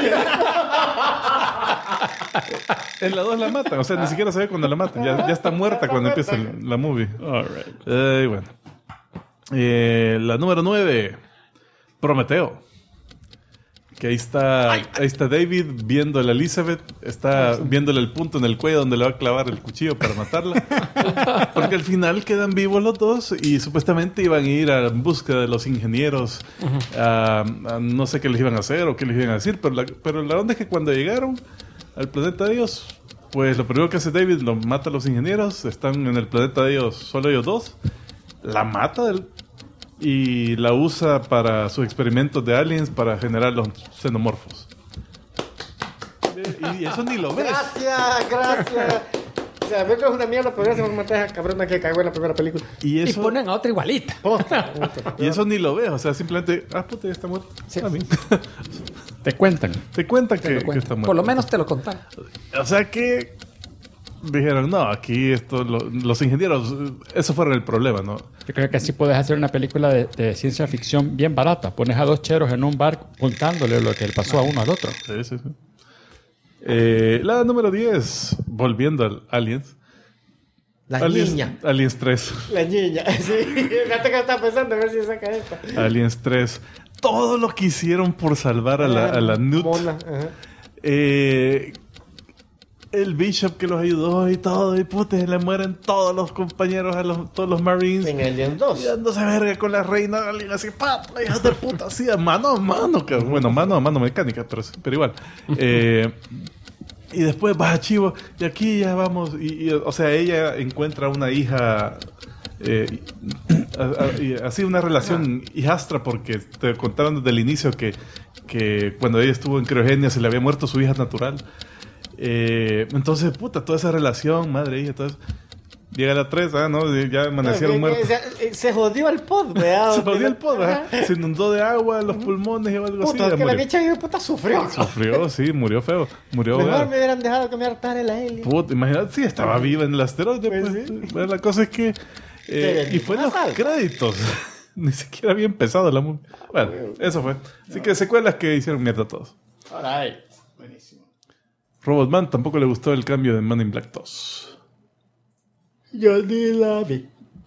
En la 2 la matan, o sea, ni siquiera se ve cuando la matan. Ya está muerta cuando empieza la movie. Bueno. La número 9, Prometeo. Que ahí está David viendo a la Elizabeth, está viéndole el punto en el cuello donde le va a clavar el cuchillo para matarla. Porque al final quedan vivos los dos y supuestamente iban a ir en busca de los ingenieros. No sé qué les iban a hacer o qué les iban a decir, pero la onda es que cuando llegaron al planeta de ellos, pues lo primero que hace David, lo mata a los ingenieros, están en el planeta de ellos, solo ellos dos, la mata y la usa para sus experimentos de aliens para generar los xenomorfos. Y eso ni lo ves. Gracias. O sea, ver que es una mierda, pero gracias por matar a esa cabrona que cagó en la primera película. Y ponen a otra igualita. Y eso ni lo ves, o sea, simplemente, puta, ya está muerto. Sí. Te cuentan que está muerto. Por lo menos te lo contan. O sea que dijeron, no, aquí los ingenieros, eso fue el problema, ¿no? Yo creo que así puedes hacer una película de ciencia ficción bien barata. Pones a 2 cheros en un bar contándole lo que le pasó a uno al otro. Sí. La número 10, volviendo al Aliens. Niña. Aliens 3. La niña, sí. Fíjate que estaba pensando a ver si saca esta. Aliens 3. Todo lo que hicieron por salvar a la Newt. Mona. El Bishop que los ayudó y todo. Y puta, le mueren todos los compañeros, todos los Marines. En Alien 2. Y dándose verga con la reina Alien así, pata, hijas de puta, así, mano a mano. Bueno, mano a mano mecánica, pero igual. Y después va chivo, y aquí ya vamos. O sea, ella encuentra una hija. Y así una relación hijastra, porque te contaron desde el inicio que cuando ella estuvo en criogenia se le había muerto su hija natural. Entonces, puta, toda esa relación, madre hija, todo eso. Llega la 3, ¿no? Ya amanecieron muertos. Se jodió el pod, ¿verdad? Se jodió el pod, se inundó de agua los pulmones o algo puta, así. Es que la bicha puta sufrió. Sufrió, sí, murió feo. Mejor me hubieran dejado que me hartara el alien. Puta, imagínate, sí, estaba viva en el asteroide. Pues, sí. Bueno, la cosa es que... y fue en los créditos. Ni siquiera había empezado la movie. Bueno, eso fue. Así que secuelas que hicieron mierda a todos. Alright. Buenísimo. Robotman tampoco le gustó el cambio de Man in Black 2. Yo ni la vi.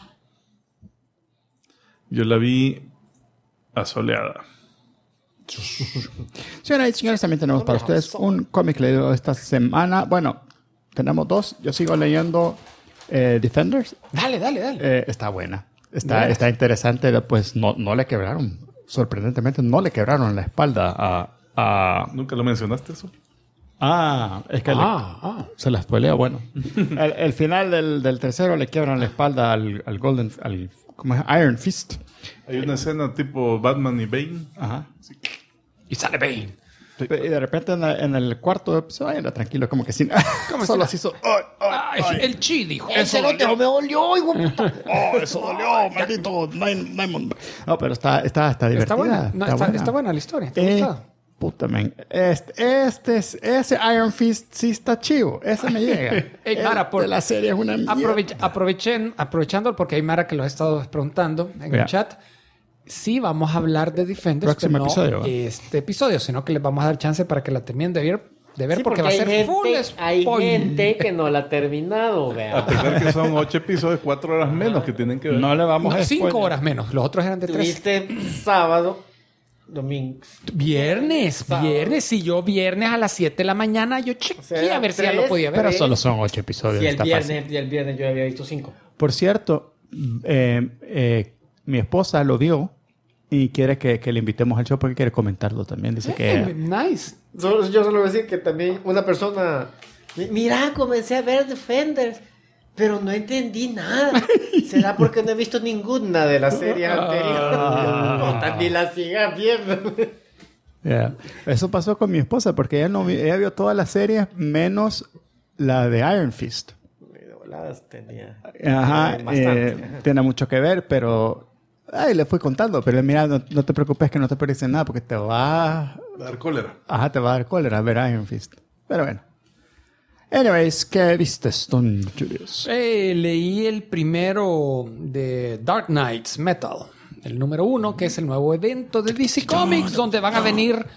Yo la vi asoleada. Señoras y señores, también tenemos para ustedes un cómic leído esta semana. Bueno, tenemos 2. Yo sigo leyendo Defenders. Dale. Está buena. Está interesante. Pues no le quebraron. Sorprendentemente, no le quebraron la espalda a... ¿Nunca lo mencionaste eso? Es que se la spoileo. Bueno, el final del tercero le quiebran la espalda al ¿cómo es? Iron Fist. Hay una escena tipo Batman y Bane. Ajá. Sí. Y sale Bane. Y de repente en el cuarto episodio, era tranquilo, como que sin... Solo se hizo... El chi dijo. El cerote me dolió, hijo de puta. Eso dolió, maldito Diamond. No, pero está divertida. Está buena la historia. ¿Te gusta? Puta, man. Ese Iron Fist sí está chivo. Ese me llega. Hey, Mara, de la serie es una mierda. Aprovechando, porque hay Mara que lo ha estado preguntando en el chat. Sí, vamos a hablar de Defenders. Próximo episodio. Este episodio, sino que les vamos a dar chance para que la terminen de ver, Sí, porque va a ser full spoiler. Hay gente que no la ha terminado, vea. A pesar que son 8 episodios, 4 horas menos que tienen que ver. No le vamos a 5 horas menos. Los otros eran de 3. Tuviste sábado, domingo. Viernes. Si yo viernes a las 7 de la mañana, yo chequeé a ver si ya lo podía ver. Pero solo son 8 episodios. Y el viernes yo había visto 5. Por cierto, mi esposa lo vio y quiere que le invitemos al show porque quiere comentarlo también. Dice que... Nice. Yo solo voy a decir que también una persona... Mira, comencé a ver Defenders, pero no entendí nada. ¿Será porque no he visto ninguna de las series anteriores? Ni la siga viendo. Yeah. Eso pasó con mi esposa porque ella vio todas las series menos la de Iron Fist. Tenía tiene mucho que ver, pero le fui contando, pero mira, no te preocupes que no te perdiste nada porque te va a dar cólera. Te va a dar cólera ver Iron Fist. Pero bueno. Anyways, ¿qué viste, Don Julius? Leí el primero de Dark Knights Metal, el número 1, que es el nuevo evento de DC Comics, donde van a venir...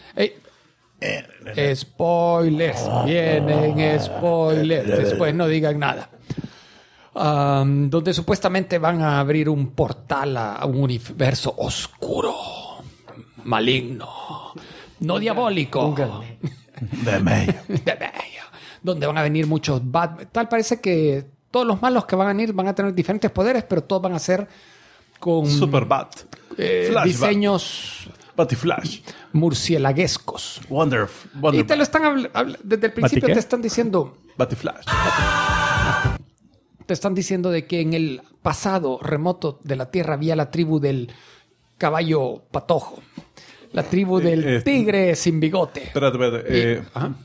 spoilers. Vienen spoilers. Después no digan nada. Donde supuestamente van a abrir un portal a un universo oscuro, maligno, no diabólico, de medio, donde van a venir muchos tal parece que todos los malos que van a venir van a tener diferentes poderes, pero todos van a ser con Superbat, diseños Batiflash, murcielaguescos. Wonder. Y te lo están desde el principio te están diciendo Batiflash. Te están diciendo de que en el pasado remoto de la Tierra había la tribu del caballo patojo. La tribu del tigre sin bigote. Espérate.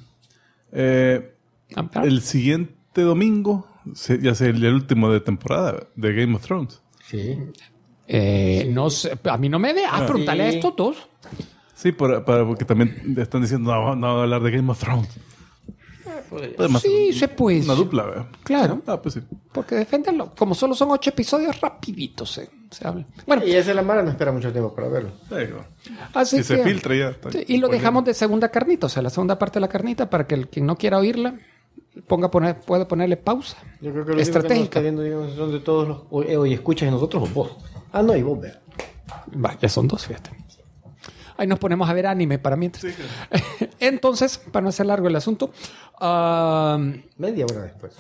El siguiente domingo ya sea el último de temporada de Game of Thrones. Sí. No sé, a mí no me ve. Pregúntale a estos dos. Sí, porque también están diciendo no vamos a hablar de Game of Thrones. Sí, se puede. Una dupla, ¿verdad? Claro. Pues sí. Porque defenderlo. Como solo son 8 episodios, rapidito se habla. Bueno. Y esa es la mara, no espera mucho tiempo para verlo. Así si se filtra ya. Sí, y lo dejamos de segunda carnita, o sea, la segunda parte de la carnita, para que quien no quiera oírla, puede ponerle pausa. Yo creo que lo estratégica. Que está viendo, digamos, son de todos los hoy escuchas y nosotros o vos. No, y vos, vea. Ya son 2, fíjate. Ahí nos ponemos a ver anime para mientras. Sí. Entonces, para no hacer largo el asunto. Media hora después.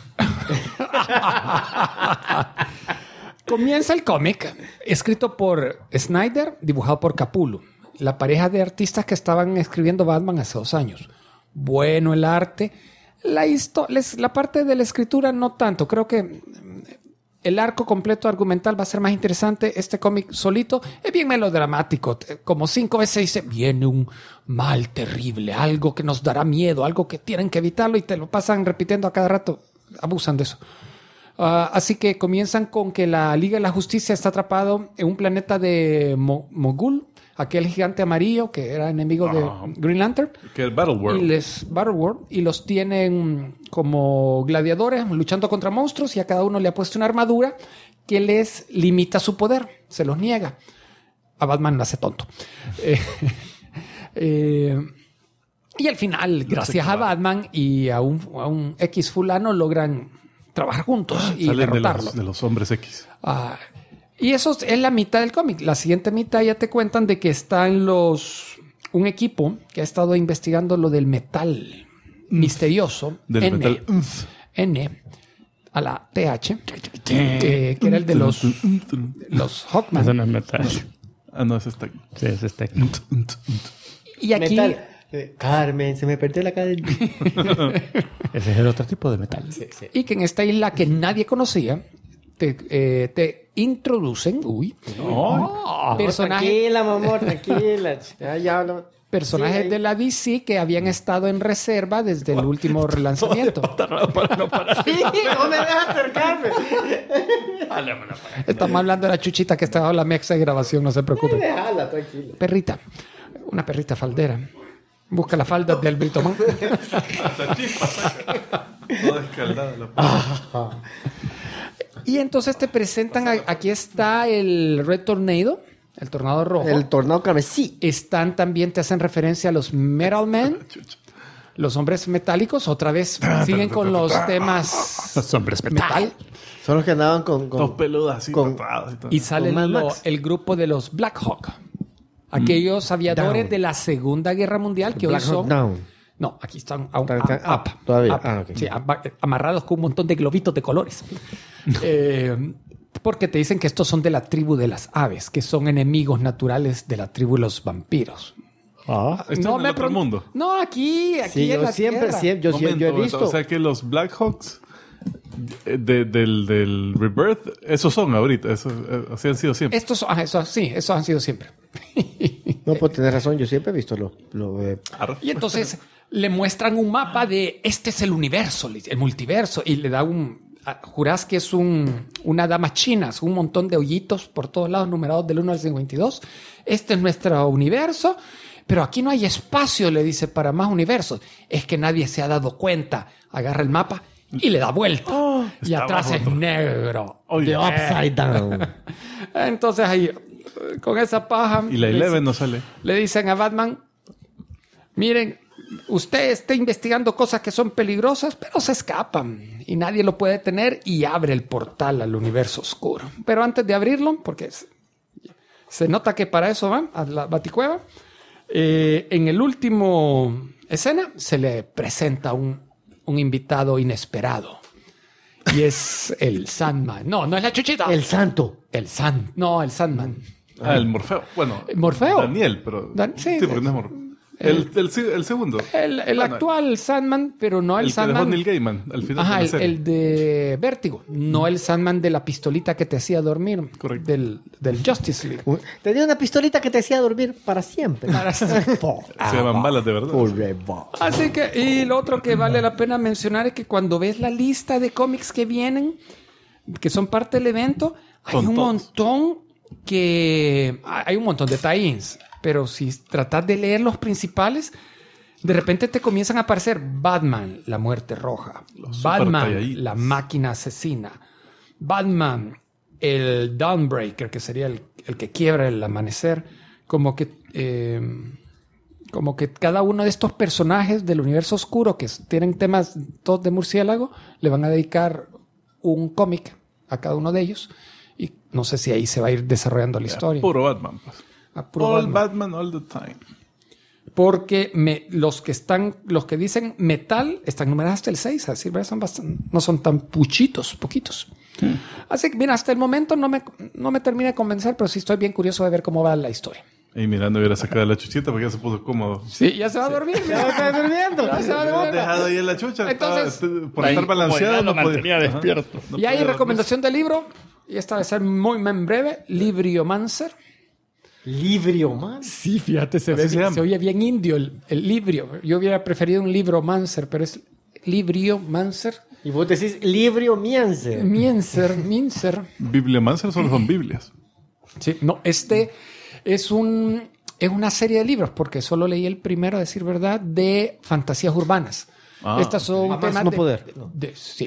Comienza el cómic, escrito por Snyder, dibujado por Capullo. La pareja de artistas que estaban escribiendo Batman hace 2 años. Bueno el arte. La parte de la escritura no tanto. Creo que el arco completo argumental va a ser más interesante. Este cómic solito es bien melodramático. Como 5 veces dice, viene un mal terrible, algo que nos dará miedo, algo que tienen que evitarlo y te lo pasan repitiendo a cada rato. Abusan de eso. Así que comienzan con que la Liga de la Justicia está atrapado en un planeta de Mogul, aquel gigante amarillo que era enemigo de Green Lantern. Que es Battleworld. Battleworld. Y los tienen como gladiadores luchando contra monstruos y a cada uno le ha puesto una armadura que les limita su poder. Se los niega. A Batman nace tonto. Y al final, gracias a Batman y a un X fulano, logran trabajar juntos y derrotarlo. De los hombres X. Y eso es la mitad del cómic. La siguiente mitad ya te cuentan de que están un equipo que ha estado investigando lo del metal misterioso. Del metal. N a la TH. Que era el de los Hawkman. Eso no es metal. No, ese está aquí. Sí, ese está aquí. Y aquí... Metal. Carmen, se me perdió la cadena. Ese es el otro tipo de metal. Sí. Y que en esta isla que nadie conocía, te introducen, personajes, Tranquila, mamá, tranquila. Ya. personajes de la DC que habían estado en reserva desde el último relanzamiento. Sí, no me dejas acercarme. Estamos hablando de la chuchita que estaba en la mesa de grabación, no se preocupe. Déjala, tranquila. Perrita, una perrita faldera. Busca la falda del britomán. Hasta chispa saca. Toda escaldada. Y entonces te presentan, aquí está el Red Tornado, el tornado rojo. El tornado carmesí. También te hacen referencia a los Metal Men, los hombres metálicos. Otra vez siguen con los temas Los hombres metal. Son los que andaban con Dos peludas así, tapadas y todo. Y sale Con Mad Max. el grupo de los Black Hawk. Aquellos aviadores Down. de la Segunda Guerra Mundial que hoy Black Hawk son... Down. No, aquí están Up. Todavía. Ok. Sí, amarrados con un montón de globitos de colores. Porque te dicen que estos son de la tribu de las aves, que son enemigos naturales de la tribu de los vampiros. ¿Esto en el otro mundo? No, aquí Sí, en yo la siempre, Tierra. yo he visto. O sea que los Blackhawks del Rebirth, esos son ahorita. Así han sido siempre. Estos esos han sido siempre. No, pues tenés razón, yo siempre he visto Y entonces le muestran un mapa de este es el universo, el multiverso, y le da jurás que es una dama china, un montón de hoyitos por todos lados numerados del 1 al 52. Este es nuestro universo, pero aquí no hay espacio, le dice, para más universos. Es que nadie se ha dado cuenta. Agarra el mapa y le da vuelta. Y atrás es negro. The Upside Down. Entonces ahí, con esa paja... Y la Eleven no sale. Le dicen a Batman, miren, usted está investigando cosas que son peligrosas, pero se escapan y nadie lo puede detener, y abre el portal al universo oscuro. Pero antes de abrirlo, porque se nota que para eso van a la Baticueva, en el último escena se le presenta un invitado inesperado. Y es el Sandman. No es la chuchita. El santo. El Sandman. El Morfeo. Bueno, ¿Morfeo? Daniel, pero... Sí, porque no es Morfeo. El segundo. El actual Sandman, pero no el Sandman. El que dejó Neil Gaiman al final. Ajá, de la serie. el de Vértigo. No el Sandman de la pistolita que te hacía dormir. Correcto. Del Justice League. Tenía una pistolita que te hacía dormir para siempre. Se llaman balas de verdad. Así que, y lo otro que vale la pena mencionar es que cuando ves la lista de cómics que vienen, que son parte del evento, hay un montón de tie-ins, pero si tratas de leer los principales, de repente te comienzan a aparecer Batman, la muerte roja, Batman, la máquina asesina, Batman, el Dawnbreaker, que sería el que quiebra el amanecer, como que cada uno de estos personajes del universo oscuro que tienen temas todos de murciélago, le van a dedicar un cómic a cada uno de ellos. Y no sé si ahí se va a ir desarrollando la historia. Puro Batman, pues. Puro Batman all the time. Porque los que dicen metal están numerados hasta el 6, así no son tan poquitos. Así que, mira, hasta el momento no me termina de convencer, pero sí estoy bien curioso de ver cómo va la historia. Y Miranda hubiera sacado la chuchita porque ya se puso cómodo. Sí, ya se va a dormir. Ya está durmiendo. Ya se va a Lo dormir. has dejado ahí en la chucha. Entonces, por estar balanceado lo mantenía despierto. Y hay recomendación de libro, y esta va a ser muy breve, Libriomancer. Libriomancer. Sí, fíjate, se llama. oye bien indio el librio. Yo hubiera preferido un Libromancer, pero es Libriomancer. Y vos decís Libriomancer. Mincer. Bibliomancer solo son Biblias. Sí, no, es una serie de libros, porque solo leí el primero, a decir verdad, de fantasías urbanas. Estas son temas sí,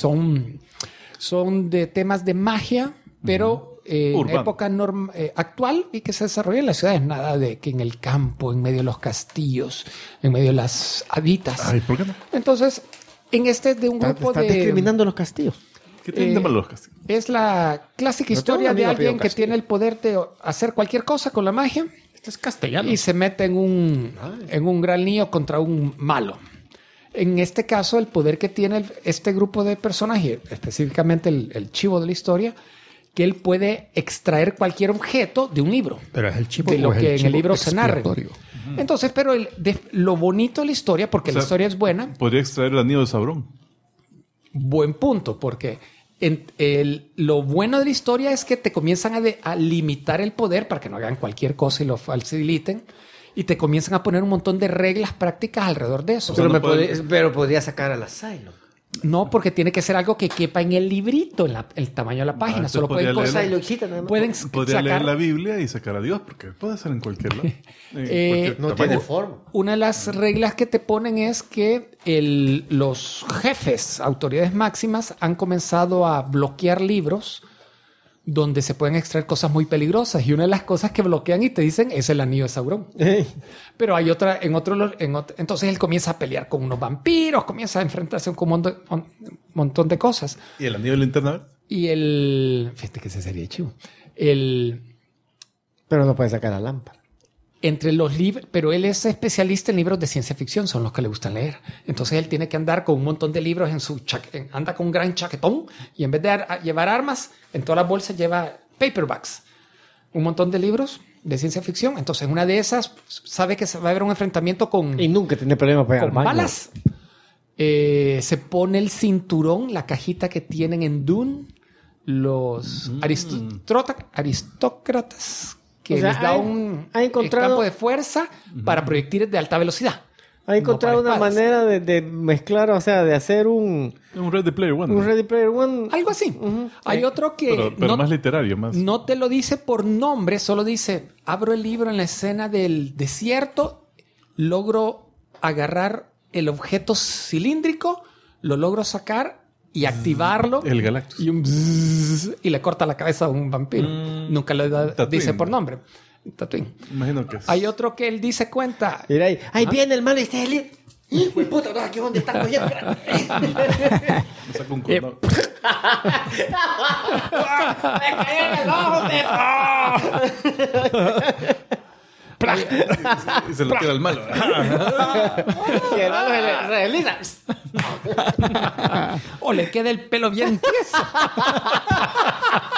son de temas de magia, pero en época actual y que se desarrolla en las ciudades. Nada de que en el campo, en medio de los castillos, en medio de las habitas. Ay, ¿por qué no? Entonces, en este es de un grupo ¿Estás discriminando los castillos? ¿Qué tienen de malo los castigos? Es la clásica No tengo historia un de amigo alguien apellido que Castillo. tiene el poder de hacer cualquier cosa con la magia. Este es castellano. Y se mete en un gran lío contra un malo. En este caso, el poder que tiene este grupo de personajes, específicamente el chivo de la historia, que él puede extraer cualquier objeto de un libro. Pero es el chivo de lo o es que el en el chivo libro se narra. expiatorio. Entonces, pero lo bonito de la historia, porque la historia es buena, Podría extraer el anillo de Sauron. buen punto, porque lo bueno de la historia es que te comienzan a limitar el poder para que no hagan cualquier cosa y lo faciliten, y te comienzan a poner un montón de reglas prácticas alrededor de eso. sea, Pero podría sacar al Asylum. No, porque tiene que ser algo que quepa en el librito, en el tamaño de la página. entonces Solo pueden podría leer- Asylumcita nada más. pueden Podría leer sacar. la Biblia y sacar a Dios, porque puede ser en cualquier lado. No tiene forma. Una de las reglas que te ponen es que los jefes, autoridades máximas, han comenzado a bloquear libros donde se pueden extraer cosas muy peligrosas. Y una de las cosas que bloquean y te dicen es el anillo de Sauron. Pero hay otra, entonces él comienza a pelear con unos vampiros, comienza a enfrentarse con un montón de cosas. ¿Y el anillo de linterna? Y fíjate que ese sería chivo. Pero no puede sacar la lámpara. Entre los libros, pero él es especialista en libros de ciencia ficción, son los que le gustan leer. Entonces él tiene que andar con un montón de libros anda con un gran chaquetón, y en vez de llevar armas, en todas las bolsas lleva paperbacks, un montón de libros de ciencia ficción. Entonces en una de esas sabe que se va a haber un enfrentamiento con Y nunca tiene problema para ir al baño. balas. Se pone el cinturón, la cajita que tienen en Dune los aristócratas, que O sea, les da ha un encontrado- campo de fuerza para proyectiles de alta velocidad. Ha encontrado No para una espadas. manera de mezclar, o sea, de hacer un Un Ready Player One. Ready Player One. Algo así. Hay otro que Pero más literario, más. no te lo dice por nombre, solo dice, abro el libro en la escena del desierto, logro agarrar el objeto cilíndrico, lo logro sacar y activarlo. El Galactus. Y un bzzz, y le corta la cabeza a un vampiro. Nunca lo Tatooine. dice por nombre. Tatooine. Imagino que es. Hay otro que él dice cuenta. Mira ahí viene el malo y está el... ¡Hijo de puta! No, aquí dónde está cogiendo. Me saco un condón. ¡Me caí en el ojo! Y se lo tira al malo. Y el malo se le realiza. O le queda el pelo bien tieso.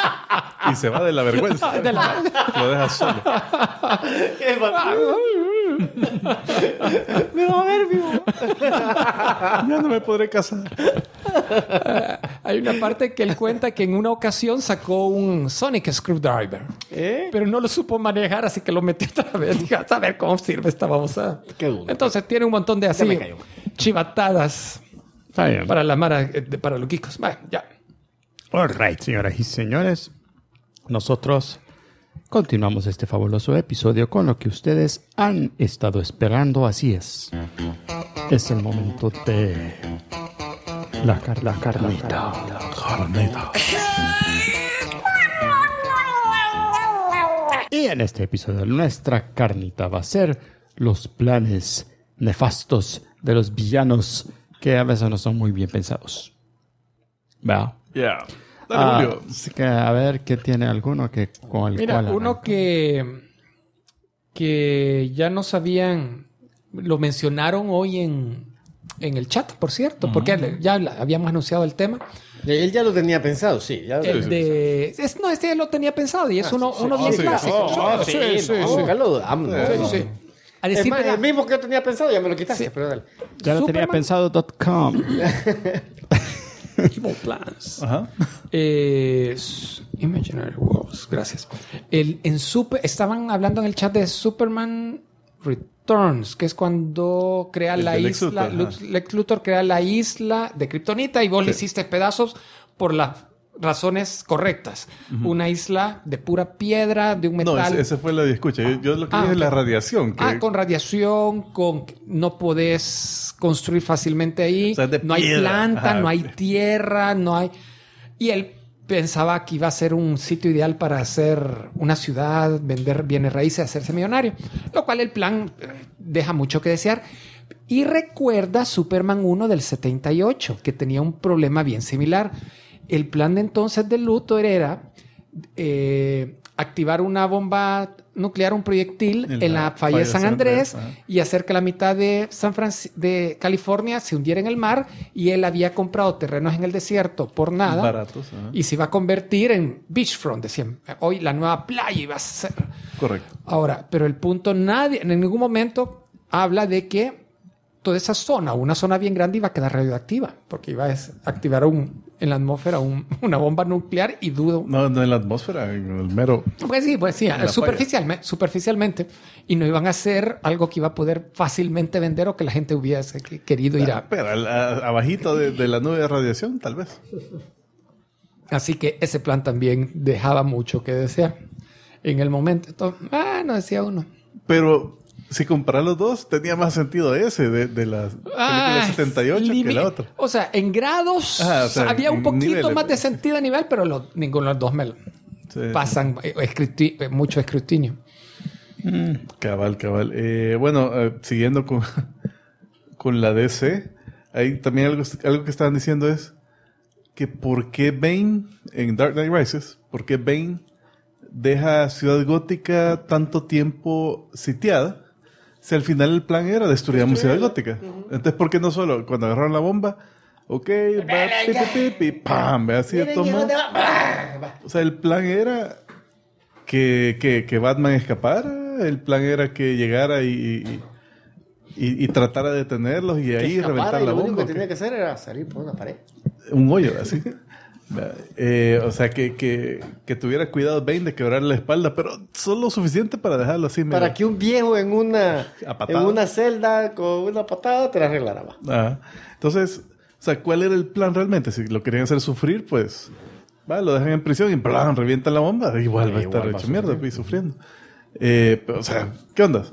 Y se va de la vergüenza. Lo deja solo. Me va a ver vivo. Ya no me podré casar. Hay una parte que él cuenta que en una ocasión sacó un Sonic Screwdriver. Pero no lo supo manejar, así que lo metió otra vez. Dije, a ver cómo sirve esta babosa. Entonces tiene un montón de así chivatadas para la mara, para los geekos. Vale, ya. All right, señoras y señores. Nosotros continuamos este fabuloso episodio con lo que ustedes han estado esperando. Así es. Es el momento de la carnita. Y en este episodio nuestra carnita va a ser los planes nefastos de los villanos que a veces no son muy bien pensados. ¿Va? Ya. Dale, Julio. Así que a ver qué tiene alguno que con el Mira, cual uno arranca. que ya no sabían, lo mencionaron hoy en el chat, por cierto, porque ya habíamos anunciado el tema. Él ya lo tenía pensado, sí. Ya No, este ya lo tenía pensado y es uno bien sí. clásico. Nunca lo dudamos. Sí. A Es decir más, verdad, el mismo que yo tenía pensado, ya me lo quitaste. Sí. Pero dale. Ya lo tenía Superman. pensado.com. Evil Plans. Ajá. Imaginary Worlds, gracias. Estaban hablando en el chat de Superman Returns, que es cuando crea El la de Lex isla. Luthor, Lex Luthor crea la isla de Kryptonita y vos le hiciste pedazos por las razones correctas. Una isla de pura piedra, de un No, metal. ese fue la escucha. Yo lo que dije es ok. la radiación. Que, con radiación, no podés construir fácilmente ahí. O sea, de no hay piedra. planta, Ajá. no hay tierra, no hay... Y él pensaba que iba a ser un sitio ideal para hacer una ciudad, vender bienes raíces, hacerse millonario. Lo cual el plan deja mucho que desear. Y recuerda Superman 1 del 78, que tenía un problema bien similar. El plan de entonces de Luthor era activar una bomba nuclear, un proyectil en la falla de San Andrés y hacer que la mitad de de California se hundiera en el mar, y él había comprado terrenos en el desierto por nada. Baratos. Ajá. Y se iba a convertir en beachfront, decían. Hoy la nueva playa iba a ser. Correcto. Ahora, pero el punto, nadie en ningún momento habla de que toda esa zona, una zona bien grande, iba a quedar radioactiva, porque iba a activar en la atmósfera una bomba nuclear, y dudo. No en la atmósfera, en el mero. Pues sí, la superficialmente. Y no iban a hacer algo que iba a poder fácilmente vender o que la gente hubiese querido ir a. Pero abajito de la nube de radiación, tal vez. Así que ese plan también dejaba mucho que desear en el momento. Entonces, no decía uno. Pero si comparas los dos, tenía más sentido ese de la película 78 que la otra. O sea, en grados Ajá, o sea, había un en poquito niveles. más de sentido a nivel, pero ninguno de los dos Sí. pasan mucho escrutinio. Cabal. Bueno, siguiendo con la DC, ahí también algo que estaban diciendo es que por qué Bane en Dark Knight Rises, por qué Bane deja Ciudad Gótica tanto tiempo sitiada, si al final el plan era destruyamos Ciudad Gótica. Entonces, ¿por qué no solo cuando agarraron la bomba? Ok, va, pam, ve así de toma. O sea, el plan era que Batman escapara, el plan era que llegara y tratara de detenerlos y ahí reventar la Lo único bomba. que tenía que hacer era salir por una pared. Un hoyo, así. O sea, que tuviera cuidado Bane de quebrar la espalda, pero solo lo suficiente para dejarlo así. Para que un viejo en una Apatado. celda con una patada te la arreglara. Va. Ajá. Entonces, o sea, ¿cuál era el plan realmente? Si lo querían hacer sufrir, pues lo dejan en prisión y ¡blam! Revientan la bomba. Igual va a estar hecho mierda y sufriendo. Pero, o sea, ¿qué onda?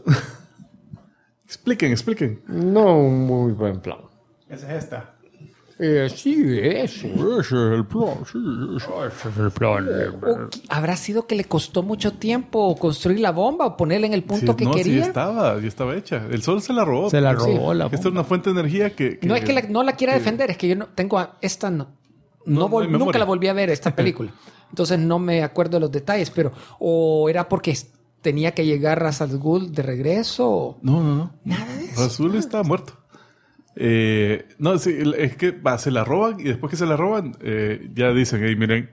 Expliquen. No un muy buen plan. Esa es esta. Sí, eso. Ese es el plan, sí. Ese es el plan. ¿Habrá sido que le costó mucho tiempo construir la bomba o ponerla en el punto que quería? Sí, ya estaba hecha. El sol se la robó. Se la robó la Esta es bomba. una fuente de energía que No es que no la quiera defender, es que yo no tengo esta No hay nunca memoria. la volví a ver, esta película. Entonces no me acuerdo de los detalles, pero o era porque tenía que llegar Ra's al Ghul de regreso. No. Nada de eso. Azul está muerto. No, sí, es que se la roban y después que se la roban, ya dicen, hey, miren,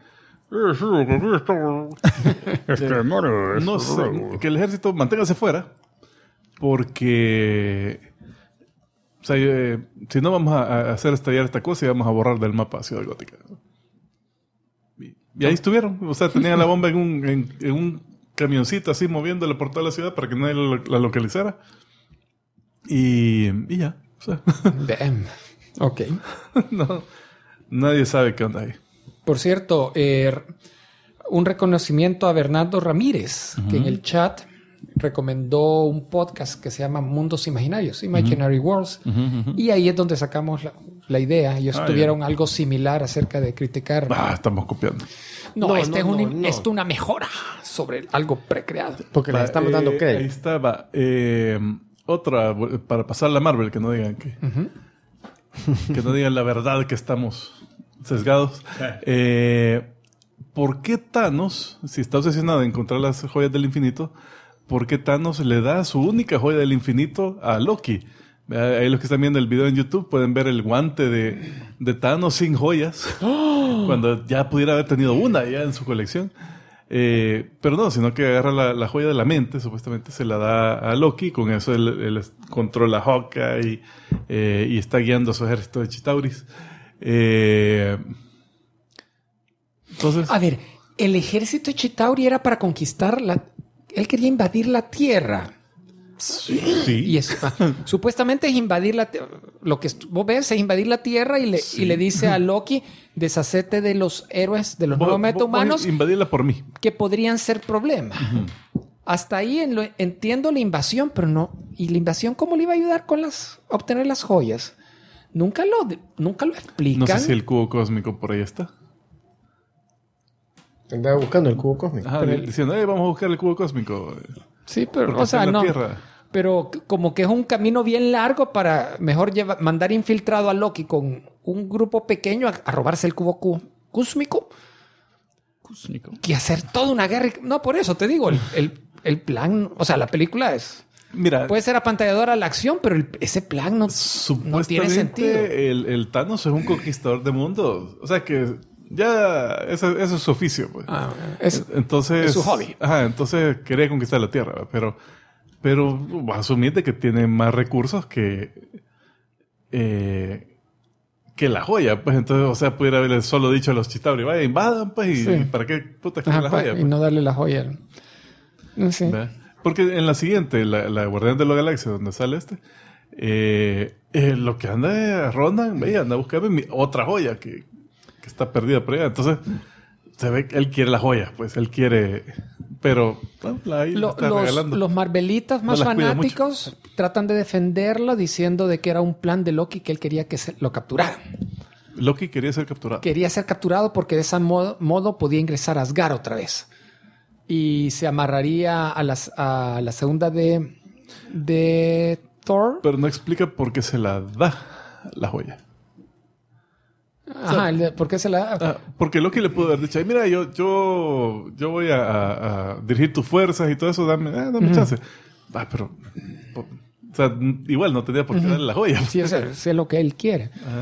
Este mono es no sé, que el ejército manténgase fuera. porque... O sea, si no vamos a hacer estallar esta cosa y vamos a borrar del mapa Ciudad Gótica. Y ahí estuvieron. O sea, tenían la bomba en un camioncito así moviéndola por toda la ciudad para que nadie la localizara. Y ya. O sea. Damn. Ok. No, nadie sabe qué onda ahí. Por cierto, un reconocimiento a Bernardo Ramírez, que en el chat recomendó un podcast que se llama Mundos Imaginarios, Imaginary Worlds, y ahí es donde sacamos la idea. Ellos tuvieron algo similar acerca de criticar. Estamos copiando. Esto es una mejora sobre algo precreado. Porque le estamos dando qué. Ahí estaba. Otra, para pasar la Marvel, que no digan que no digan la verdad que estamos sesgados. ¿Por qué Thanos, si está obsesionado en encontrar las joyas del infinito, por qué Thanos le da su única joya del infinito a Loki? Ahí los que están viendo el video en YouTube pueden ver el guante de Thanos sin joyas, cuando ya pudiera haber tenido una ya en su colección. Pero no, sino que agarra la joya de la mente, supuestamente se la da a Loki, con eso él controla a Hawkeye y está guiando a su ejército de Chitauris. Entonces... A ver, el ejército de Chitauri era para conquistar él quería invadir la Tierra. Sí. Y supuestamente es invadir lo que vos ves es invadir la Tierra y le dice a Loki, deshacete de los héroes, de los nuevos metahumanos. Invadirla por mí. Que podrían ser problema. Hasta ahí entiendo la invasión, pero no. ¿Y la invasión cómo le iba a ayudar a obtener las joyas? Nunca lo explican. No sé si el cubo cósmico por ahí está. Andaba buscando el cubo cósmico. Diciendo, vamos a buscar el cubo cósmico. Sí, pero, o sea, no. Tierra. Pero como que es un camino bien largo para mejor mandar infiltrado a Loki con un grupo pequeño a robarse el cubo cósmico. Que hacer toda una guerra. No, por eso te digo, el plan, o sea, la película puede ser apantalladora la acción, pero ese plan no tiene sentido. El Thanos es un conquistador de mundos. O sea que ya eso es su oficio, pues. Entonces, es su hobby. Entonces quería conquistar la Tierra, pero asumir de que tiene más recursos que la joya, pues. Entonces, o sea, pudiera haberle solo dicho a los Chitauri, vaya, invadan, pues, y ¿para qué puta quieren la joya? Y no darle la joya. Sí. Porque en la siguiente, la Guardián de la Galaxia, donde sale lo que anda Ronan, anda a buscar otra joya que está perdida por allá. Entonces, se ve que él quiere la joya, pues él quiere... Pero ahí lo está regalando. Los Marvelitas más fanáticos tratan de defenderlo diciendo de que era un plan de Loki que él quería que lo capturaran. Loki quería ser capturado. Quería ser capturado porque de ese modo podía ingresar a Asgard otra vez. Y se amarraría a la segunda de Thor. Pero no explica por qué se la da la joya. Ajá, ¿por qué se la da? Porque Loki le pudo haber dicho, mira, yo voy a dirigir tus fuerzas y todo eso, dame chance. Pero... O sea, igual no tenía por qué darle la joya. Sí, es lo que él quiere. Ajá.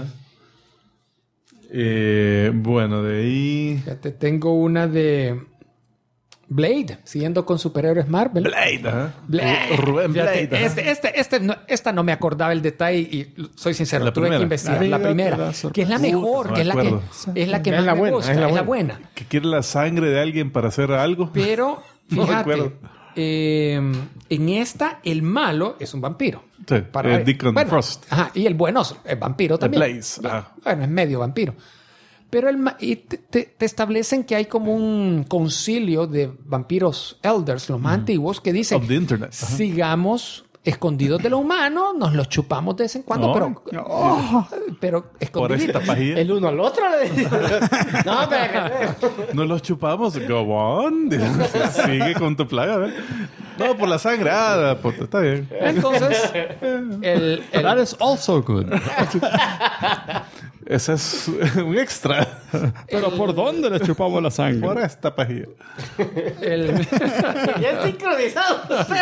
Bueno, de ahí... Fíjate, tengo una de Blade, siguiendo con superhéroes Marvel. Blade. Rubén Blade. Esta no me acordaba el detalle y soy sincero, La tuve primera. que investigar. La primera, que es la mejor, que es la que más me gusta, es la buena. Que quiere la sangre de alguien para hacer algo. Pero, fíjate, en esta, el malo es un vampiro. Sí, Deacon Frost. Ajá, y el bueno es vampiro también. Blaze. Bueno, es medio vampiro. Pero te establecen que hay como un concilio de vampiros elders, los más antiguos, que dicen, Of the internet. sigamos escondidos de lo humano, nos los chupamos de vez en cuando, pero Por escondiditos. esta pajilla. El uno al otro. No, pero... No los chupamos. Go on. Sigue con tu plaga, ¿ves? No, por la sangre. Puta, está bien. Entonces, That is also good. Ese es un extra. Pero ¿por dónde le chupamos la sangre? Por esta pajilla. Ya sincronizado.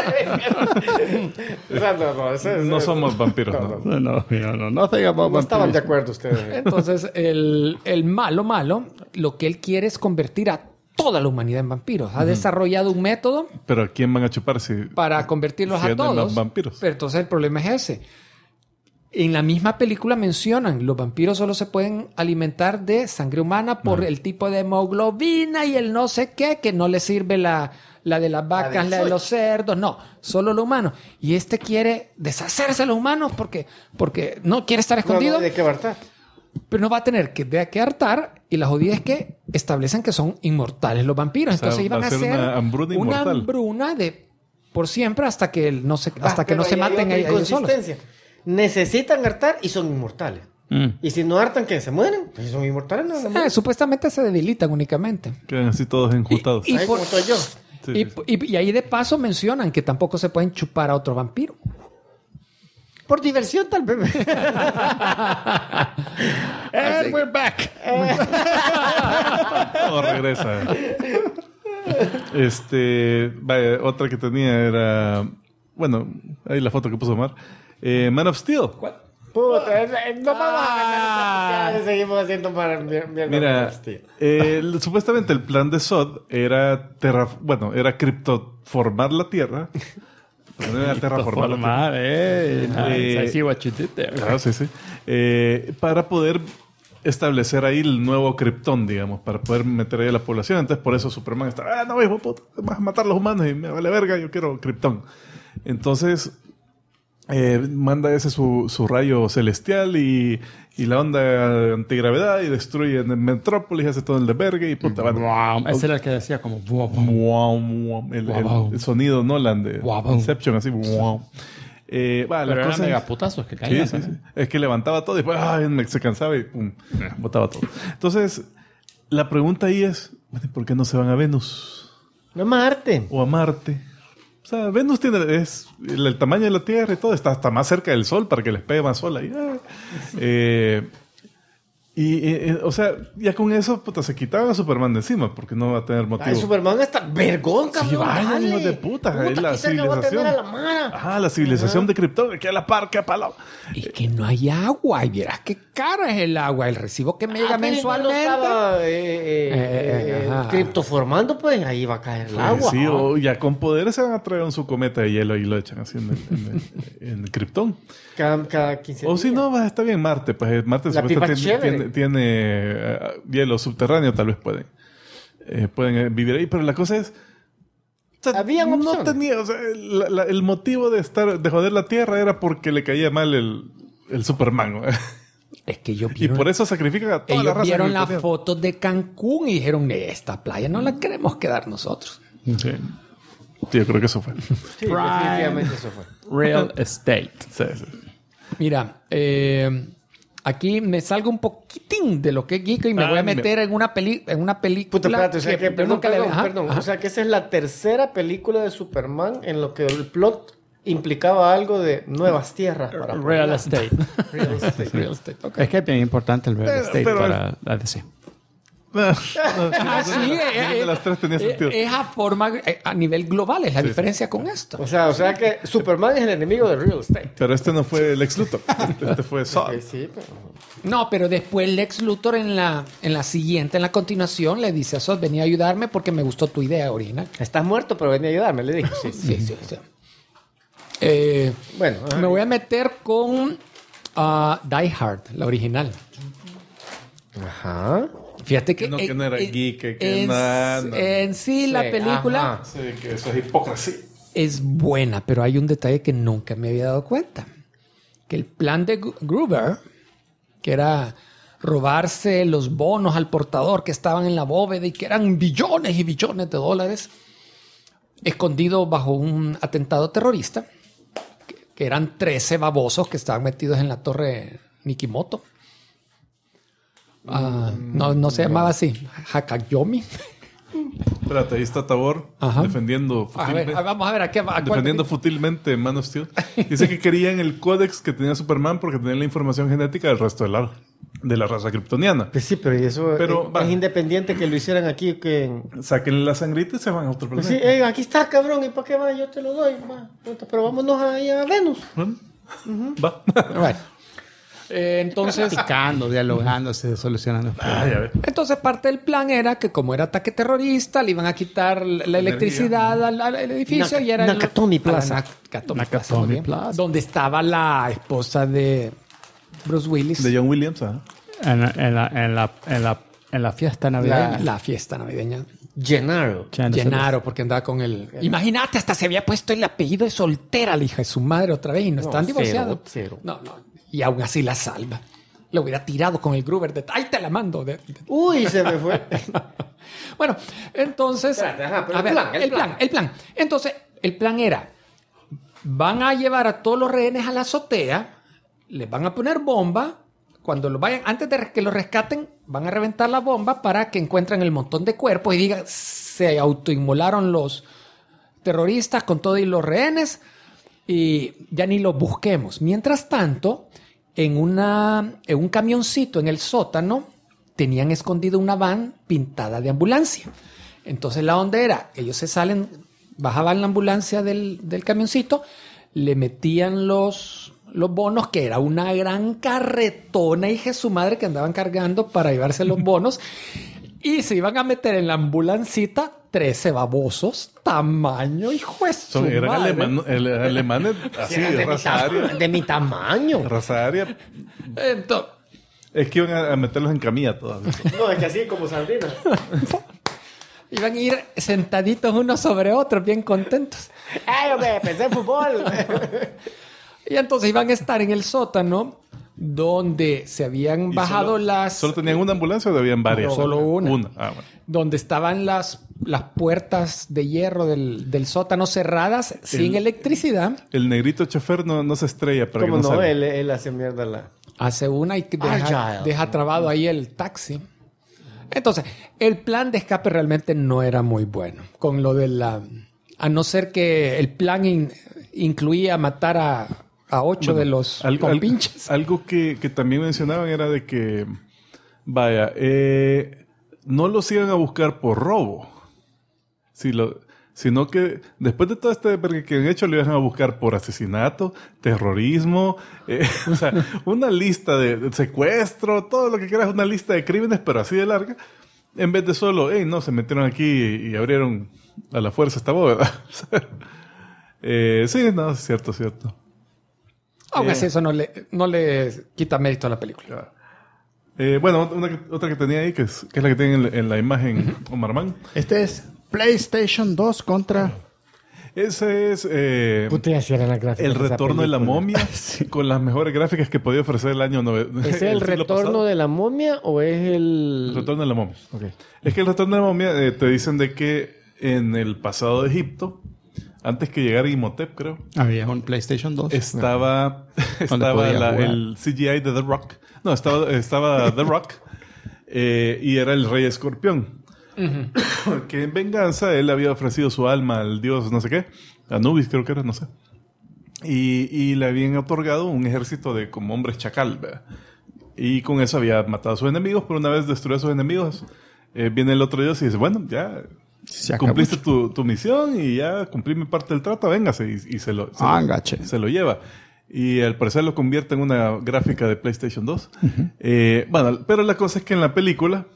No somos vampiros. No. No, nothing about No estaban de vampirism. acuerdo ustedes. entonces el malo, lo que él quiere es convertir a toda la humanidad en vampiros. Ha desarrollado un método Pero ¿a quién van a chupar para convertirlos si a andan todos. los vampiros? Pero entonces el problema es ese. En la misma película mencionan, los vampiros solo se pueden alimentar de sangre humana por el tipo de hemoglobina y el no sé qué, que no le sirve la de las vacas, la de los cerdos, no, solo lo humano. Y este quiere deshacerse de los humanos porque no quiere estar escondido. No, ¿de qué hartar? Pero no va a tener que hartar, y la jodida es que establecen que son inmortales los vampiros. O sea, Entonces iban va a a ser hacer una hambruna inmortal. hambruna de por siempre hasta que no se maten ahí ellos solos. Necesitan hartar y son inmortales. Y si no hartan, ¿qué? ¿Se mueren? Pues son inmortales, no. Supuestamente se debilitan únicamente. Quedan así todos enjutados. Y Ahí por- como estoy yo. Sí, y ahí de paso mencionan que tampoco se pueden chupar a otro vampiro. Por diversión, tal vez. And we're back. Todo regresa. Vaya, otra que tenía era... Bueno, ahí la foto que puso Omar. Man of Steel. Puta, no vamos a ganar. Seguimos haciendo para mierda. Mira, supuestamente el plan de Sod era era criptoformar la Tierra. No era terraformar la Tierra. Nice. I see what you did there. Claro, sí. Para poder establecer ahí el nuevo Krypton, digamos, para poder meter ahí a la población. Entonces, por eso Superman está, no, hijo de puta, vas a matar a los humanos y me vale verga, yo quiero Krypton. Entonces, manda ese su rayo celestial y la onda antigravedad y destruye en Metrópolis, hace todo el de verga y puta. Wow. Ese era el que decía como... El sonido Nolan de Inception, así. Pero eran megaputazos que caían. Sí. Es que levantaba todo y después se cansaba y pum, botaba todo. Entonces, la pregunta ahí es, ¿por qué no se van a Venus? No es Marte. O a Marte. O sea, Venus es el tamaño de la Tierra y todo, está hasta más cerca del Sol para que les pegue más sol ahí. O sea, ya con eso, puta, se quitaban a Superman de encima porque no va a tener motivo. Ay, Superman está vergón, cabrón. Sí, vayan, dale. hijos de puta. Es la qué cerca va a tener a la Mara. Ajá, la civilización de Krypton, que a la par, que a palo. Es que no hay agua. Y vieras qué caro es el agua. El recibo que me llega Pero mensualmente. estaba Ajá. criptoformando, pues ahí va a caer el agua. Sí, o ya con poderes se van a traer un su cometa de hielo y lo echan así en Krypton. Cada 15 O días. si no, está bien Marte. Pues Marte La pipa supuestamente tiene hielo subterráneo, tal vez pueden vivir ahí. Pero la cosa es... O sea, Habían no opciones. tenía... O sea, el motivo de joder la Tierra era porque le caía mal el Superman. ¿no? Es que ellos Y vieron, por eso sacrifican a toda la ellos raza. vieron las kryptoniana. fotos de Cancún y dijeron, esta playa no la queremos quedar nosotros. Sí. Sí, yo creo que eso fue. Sí, definitivamente eso fue. Real estate. Sí. Mira, aquí me salgo un poquitín de lo que es geek y me voy a meter en una película. Puta, espérate, o sea que, yo perdón, nunca le- ajá, perdón. ajá. O sea que esa es la tercera película de Superman en lo que el plot implicaba algo de nuevas tierras. Para Real poblar. estate. Real estate. Real estate, ok. Es que es bien importante el real estate pero- para la DC. Ah, sí, Ninguna de las tres tenía sentido. es a forma, a nivel global, es la diferencia con esto. O sea que Superman es el enemigo de Real Estate. Pero este no fue Lex Luthor. Este fue Zod. Sí, pero... No, pero después Lex Luthor en la siguiente, en la continuación, le dice a Zod, venía a ayudarme porque me gustó tu idea original. Estás muerto, pero ven a ayudarme, le dijo. Sí. Sí. Bueno, Me voy a meter con Die Hard, la original. Ajá. Fíjate que, Que no era geek, que nada. en sí la Sí, película ajá. Sí, que eso es hipocresía. es buena, pero hay un detalle que nunca me había dado cuenta. Que el plan de Gruber, que era robarse los bonos al portador que estaban en la bóveda y que eran billones y billones de dólares, escondido bajo un atentado terrorista, que eran 13 babosos que estaban metidos en la torre Nikimoto. No se llamaba así, Hakayomi. Espérate, ahí está Tabor Ajá. defendiendo A ver, vamos a ver a cuál defendiendo futilmente Man of Steel. Dice que querían el códex que tenía Superman porque tenían la información genética del resto de la raza kryptoniana. Pues sí, pero eso Pero, es va. independiente que lo hicieran aquí que... Saquen la sangrita y se van a otro Pues planeta. sí, aquí está, cabrón, ¿y para qué va? Yo te lo doy, va. Puta, pero vámonos ahí a Venus. Va. Bueno, Entonces, Picando, dialogándose, solucionando. entonces parte del plan era que como era ataque terrorista, le iban a quitar la electricidad al edificio y era Nakatomi Plaza. Nakatomi Nakatomi muy bien. Plaza. Donde estaba la esposa de Bruce Willis. De John Williams, ¿ah? En la fiesta navideña. La fiesta navideña. Gennaro. Gennaro, porque andaba con el... Imagínate, hasta se había puesto el apellido de soltera, la hija de su madre otra vez, y no están divorciados. Cero. No. Y aún así la salva. Lo hubiera tirado con el Gruber de... ¡Ay, te la mando! Uy, se me fue. Bueno, entonces... Espérate, ajá, pero a ver, el plan. Entonces, el plan era... Van a llevar a todos los rehenes a la azotea, les van a poner bomba. Cuando lo vayan, antes de que lo rescaten, van a reventar la bomba para que encuentren el montón de cuerpos y digan, se autoinmolaron los terroristas con todos los rehenes y ya ni los busquemos. Mientras tanto, en un camioncito en el sótano, tenían escondido una van pintada de ambulancia. Entonces, la onda era, ellos se salen, bajaban la ambulancia del camioncito, le metían los bonos, que era una gran carretona, hija de su madre, que andaban cargando para llevarse los bonos, y se iban a meter en la ambulancita 13 babosos, tamaño, hijo de su madre. Eran alemanes así, raza aria. De mi tamaño. Raza aria. Entonces, Es que iban a meterlos en camilla todas. No, es que así como sardinas. iban a ir sentaditos unos sobre otros, bien contentos. ¡Ay, hombre! Pensé en fútbol. Y entonces iban a estar en el sótano donde se habían bajado las... ¿Solo tenían una ambulancia o habían varias? No, solo una. Bueno. Donde estaban las puertas de hierro del sótano cerradas, sin electricidad. El negrito chofer no se estrella. Para ¿Cómo que no no? salga. Él hace mierda la... Hace una y Agile. deja trabado ahí el taxi. Entonces, el plan de escape realmente no era muy bueno. Con lo de la... A no ser que el plan incluía matar a 8 de los compinches. Algo que también mencionaban era de que, vaya, no los iban a buscar por robo, sino que después de todo este que han hecho, lo iban a buscar por asesinato, terrorismo, o sea, una lista de secuestro, todo lo que quieras, una lista de crímenes, pero así de larga, en vez de solo, no, se metieron aquí y abrieron a la fuerza esta bóveda. Sí, no, es cierto. Aún así, eso no le quita mérito a la película. Bueno, otra que tenía ahí, que es la que tiene en la imagen Omar Man. Este es PlayStation 2 contra... Ese es Puta, si eran las gráficas el de esa retorno de la película. momia con las mejores gráficas que podía ofrecer el año 90. ¿Es el retorno de la momia o es el...? El retorno de la momia. Okay. Es que el retorno de la momia te dicen de que en el pasado de Egipto, antes que llegara Imhotep, creo, Había un PlayStation 2. estaba Donde podía jugar. el CGI de The Rock. No, estaba The Rock y era el rey escorpión. Que en venganza él había ofrecido su alma al dios no sé qué, Anubis creo que era, no sé. Y le habían otorgado un ejército de como hombres chacal, ¿verdad? Y con eso había matado a sus enemigos, pero una vez destruyó a sus enemigos, viene el otro dios y dice, bueno, ya cumpliste tu misión y ya cumplí mi parte del trato, véngase. Y se lo lleva. Y al parecer lo convierte en una gráfica de PlayStation 2. Bueno, pero la cosa es que en la película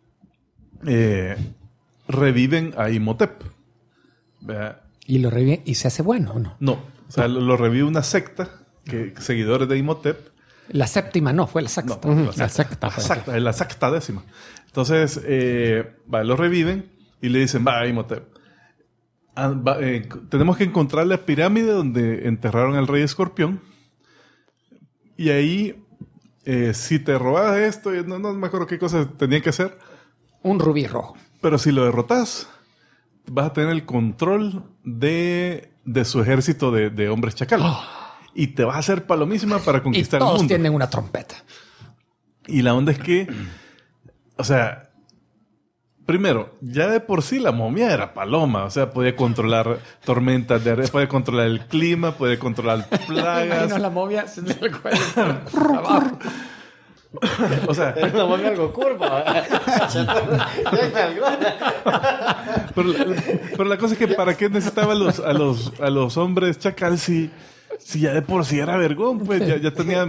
reviven a Imhotep. ¿Verdad? ¿Y lo revive y se hace bueno o no? No, o sea, lo revive una secta, seguidores de Imhotep. La séptima no, fue la sexta. No, La sexta. la sextadécima. Entonces, lo reviven y le dicen, va, Imhotep, tenemos que encontrar la pirámide donde enterraron al rey escorpión. Y ahí, si te robas esto, no me acuerdo qué cosas tenían que hacer. Un rubí rojo. Pero si lo derrotas, vas a tener el control de su ejército de hombres chacal. Y te vas a hacer palomísima para conquistar el mundo. Y todos tienen una trompeta. Y la onda es que, o sea, primero, ya de por sí la momia era paloma. O sea, podía controlar tormentas de arena, podía controlar el clima, podía controlar plagas. No, la momia se le abajo. O sea, Es una momia algo curva. pero la cosa es que ¿para qué necesitaba a los hombres chacal si Si ya de por sí era vergón, pues ya tenían...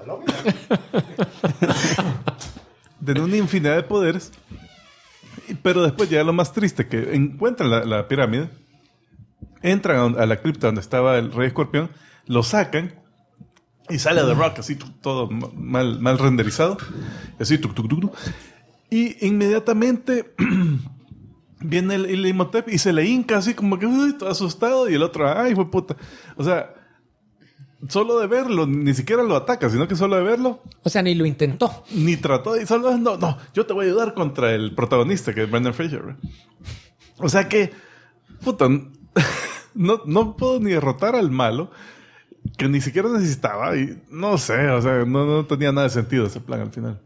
Tenía una infinidad de poderes. Pero después llega lo más triste, que encuentran la pirámide, entran a la cripta donde estaba el Rey Escorpión, lo sacan y sale The Rock así todo mal renderizado. Así, y inmediatamente viene el Imhotep y se le hinca así como que todo asustado, y el otro, ay, fue puta. O sea, solo de verlo, ni siquiera lo ataca, sino que solo de verlo. O sea, ni lo intentó. Ni trató, y solo no, yo te voy a ayudar contra el protagonista, que es Brendan Fraser, ¿verdad? O sea que, puta, no puedo ni derrotar al malo, que ni siquiera necesitaba, y no sé, o sea, no tenía nada de sentido ese plan al final.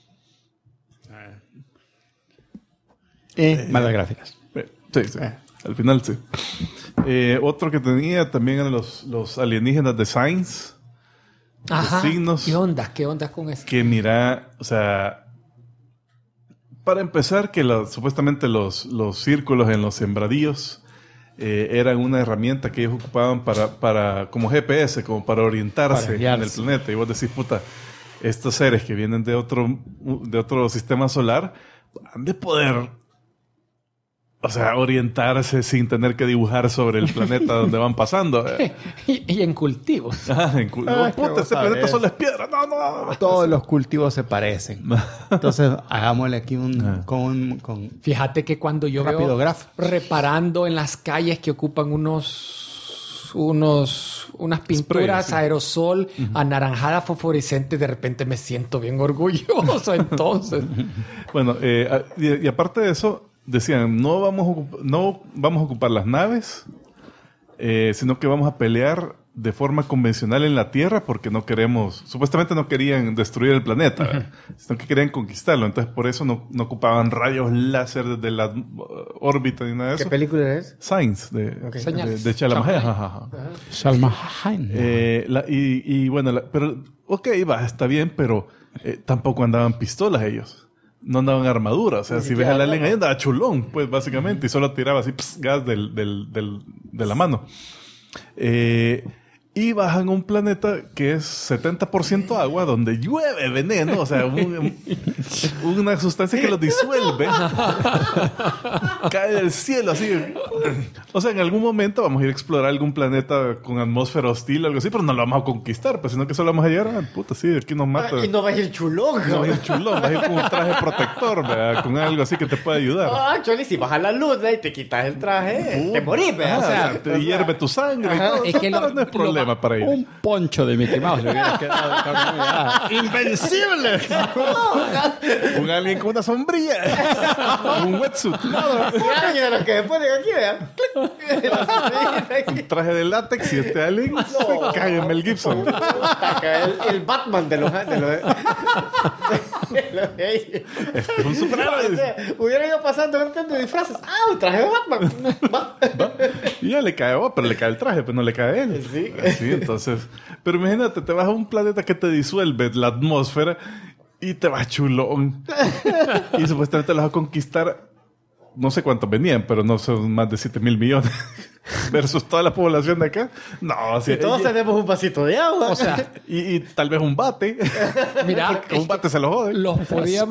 Malas gráficas. Sí. Al final sí. Otro que tenía también eran los alienígenas de Signs. Ajá. Los signos. ¿Qué onda con eso? Que mira, o sea, para empezar, que supuestamente los círculos en los sembradíos eran una herramienta que ellos ocupaban para como GPS, como para orientarse en el planeta. Y vos decís, puta, estos seres que vienen de otro sistema solar han de poder, o sea, orientarse sin tener que dibujar sobre el planeta donde van pasando. Y en cultivos. Puta, este planeta solo es piedra. No. Todos los cultivos se parecen. Entonces, hagámosle aquí con Fíjate que cuando yo rápido veo grafo. reparando en las calles que ocupan unas pinturas Spray, sí. aerosol anaranjadas fosforescentes, de repente me siento bien orgulloso. Entonces, Bueno, y aparte de eso, decían, no vamos a ocupar las naves, sino que vamos a pelear de forma convencional en la Tierra, porque supuestamente no querían destruir el planeta, sino que querían conquistarlo. Entonces, por eso no ocupaban rayos láser desde la órbita ni nada de eso. ¿Qué película es? Signs, de Chalamet. Salma Hayek. Y bueno, pero, ok, está bien, pero tampoco andaban pistolas ellos. No andaban armadura. O sea, si ves al alien ahí, andaba chulón, pues, básicamente. Y solo tiraba así, gas de la mano. Y bajan a un planeta que es 70% agua, donde llueve veneno. O sea, una sustancia que los disuelve. Cae del cielo, así. O sea, en algún momento vamos a ir a explorar algún planeta con atmósfera hostil o algo así, pero no lo vamos a conquistar, pues, sino que solo vamos a llegar puta, sí, aquí nos mata. Y no va a ir chulón. No va a ir chulón, vas a ir con un traje protector, ¿verdad? Con algo así que te pueda ayudar. Actually, si baja la luz, ¿verdad? Y te quitas el traje, te morís, ¿verdad? O sea, te hierve tu sangre y todo. Es que no es problema para ir. Un poncho de Mickey Mouse le hubiera quedado. ¡Invencible! Un alien con una sombrilla. Un wetsuit. Alguien de los que después de aquí, ¿verdad? Un traje de látex y este alien se cae en Mel Gibson. El Batman de los Este es un superhéroe. Hubiera ido pasando de disfraces. Un traje de Batman. Y ya le cae, pero le cae el traje, pero no le cae él. Sí. Así, entonces. Pero imagínate, te vas a un planeta que te disuelve la atmósfera y te vas chulón. Y supuestamente los vas a conquistar. No sé cuántos venían, pero no son más de 7,000 millones. Versus toda la población de acá. No, Si todos tenemos un vasito de agua. o sea, y tal vez un bate. mira, Con un bate se lo joden. los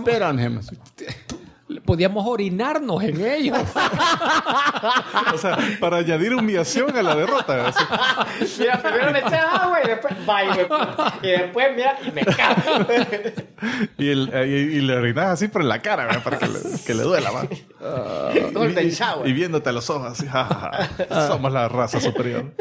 podíamos orinarnos en ellos. O sea, para añadir humillación a la derrota. Así. Mira, primero le echas agua y después y después, mira, y me cago. Y le orinas así por la cara, ¿verdad? Para que le duela más. Golden shower. Y viéndote a los ojos así. Somos la raza superior.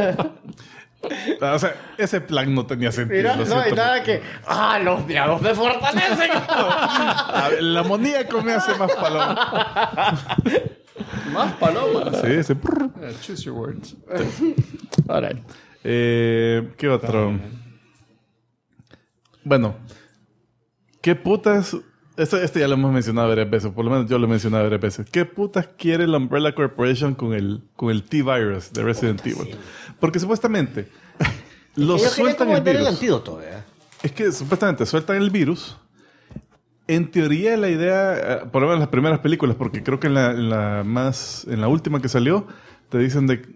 O sea, ese plan no tenía sentido. Mira, no hay nada que... los diablos me fortalecen. El amoníaco me hace más paloma. Más palomas. Sí, sí. Choose your words. All right. ¿Qué otro? Bueno, ¿qué putas? Esto ya lo hemos mencionado varias veces, por lo menos yo lo he mencionado varias veces. ¿Qué putas quiere la Umbrella Corporation con el T-Virus de Resident Evil? Porque supuestamente los sueltan el virus. El antídoto, ¿verdad? Es que supuestamente sueltan el virus. En teoría la idea, por lo menos en las primeras películas, porque creo que en la última que salió, te dicen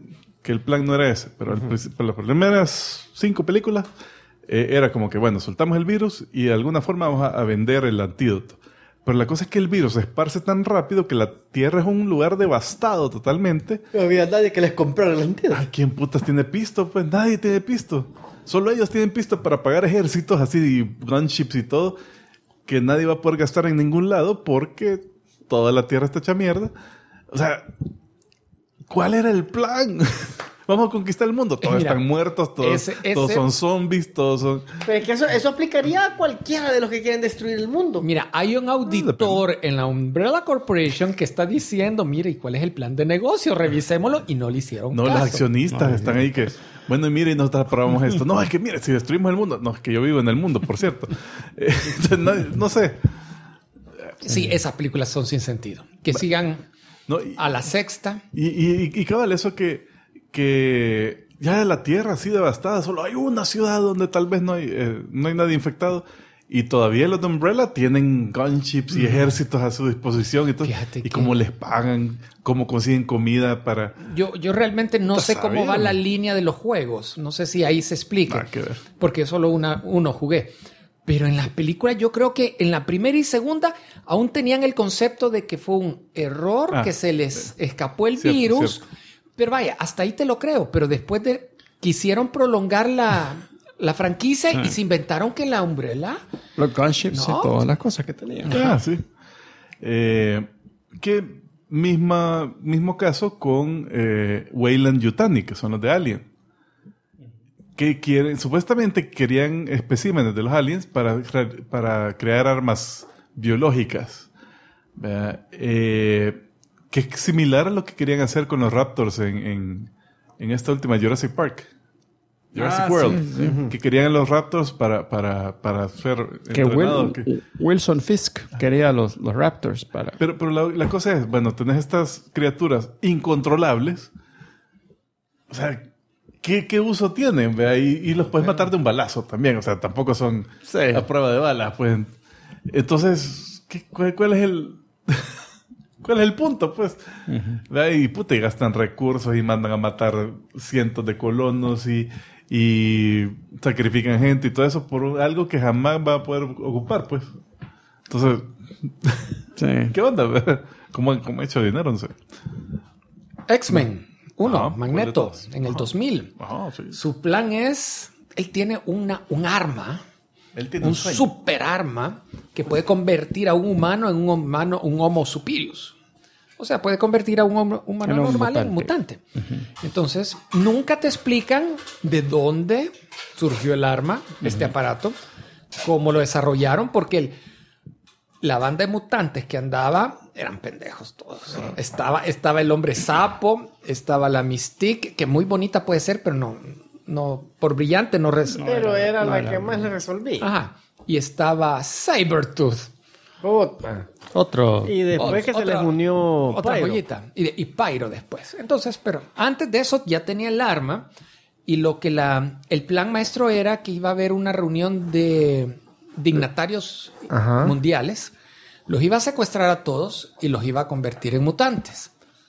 que el plan no era ese, pero por las primeras 5 películas era como que, bueno, soltamos el virus y de alguna forma vamos a vender el antídoto. Pero la cosa es que el virus se esparce tan rápido que la Tierra es un lugar devastado totalmente. No había nadie que les comprara el antídoto. ¿A quién putas tiene pisto? Pues nadie tiene pisto. Solo ellos tienen pisto para pagar ejércitos así, gunships y todo, que nadie va a poder gastar en ningún lado porque toda la Tierra está hecha mierda. O sea, ¿cuál era el plan? Vamos a conquistar el mundo. Todos están muertos, todos son zombies, todos son... Pero es que eso aplicaría a cualquiera de los que quieren destruir el mundo. Mira, hay un auditor en la Umbrella Corporation que está diciendo, mire, ¿y cuál es el plan de negocio? Revisémoslo, y no le hicieron caso. Los accionistas están ahí que... Bueno, mire, y nosotros aprobamos esto. No, es que mire, si destruimos el mundo... No, es que yo vivo en el mundo, por cierto. No sé. Sí, esas películas son sin sentido. Que sigan a la sexta. Y cabal, eso que ya la Tierra así devastada, solo hay una ciudad donde tal vez no hay nadie infectado, y todavía los de Umbrella tienen gunships y ejércitos a su disposición y todo. Y cómo les pagan, cómo consiguen comida para... Yo realmente no sé cómo va la línea de los juegos. No sé si ahí se explica. Porque solo uno jugué. Pero en las películas yo creo que en la primera y segunda aún tenían el concepto de que fue un error, que se les escapó el virus. Cierto. Pero vaya, hasta ahí te lo creo. Pero después quisieron prolongar la franquicia y se inventaron que la Umbrella... Los gunships y todas las cosas que tenían. Sí. Que mismo caso con Weyland-Yutani, que son los de Alien. Que supuestamente querían especímenes de los aliens para crear armas biológicas. Que es similar a lo que querían hacer con los Raptors en esta última Jurassic Park. Jurassic World. Sí. Que querían los Raptors para ser entrenados. Wilson Fisk quería los Raptors para... Pero la cosa es, bueno, tenés estas criaturas incontrolables. O sea, ¿qué uso tienen? Y los puedes matar de un balazo también. O sea, tampoco son a prueba de balas. Pues. Entonces, ¿cuál es el... ¿Cuál es el punto, pues? Y puta, y gastan recursos y mandan a matar cientos de colonos y sacrifican gente y todo eso por algo que jamás va a poder ocupar, pues. Entonces, ¿qué onda? ¿Cómo han hecho dinero? No sé. X-Men 1, Magneto, en el 2000. Su plan es... Él tiene un arma... Él tiene un super arma que puede convertir a un humano en un Homo superius. O sea, puede convertir a un humano normal en un mutante. Entonces, nunca te explican de dónde surgió el arma, este aparato, cómo lo desarrollaron, porque la banda de mutantes que andaba eran pendejos todos. Estaba el hombre sapo, estaba la Mystique, que muy bonita puede ser, pero no, por brillante no resolvía. Pero era la que más le resolvía. Ajá. Y estaba Sabretooth. Otro. Y después se les unió otra joyita. Y Pyro después. Entonces, pero antes de eso ya tenía el arma. Y lo que el plan maestro era que iba a haber una reunión de dignatarios mundiales. Los iba a secuestrar a todos y los iba a convertir en mutantes.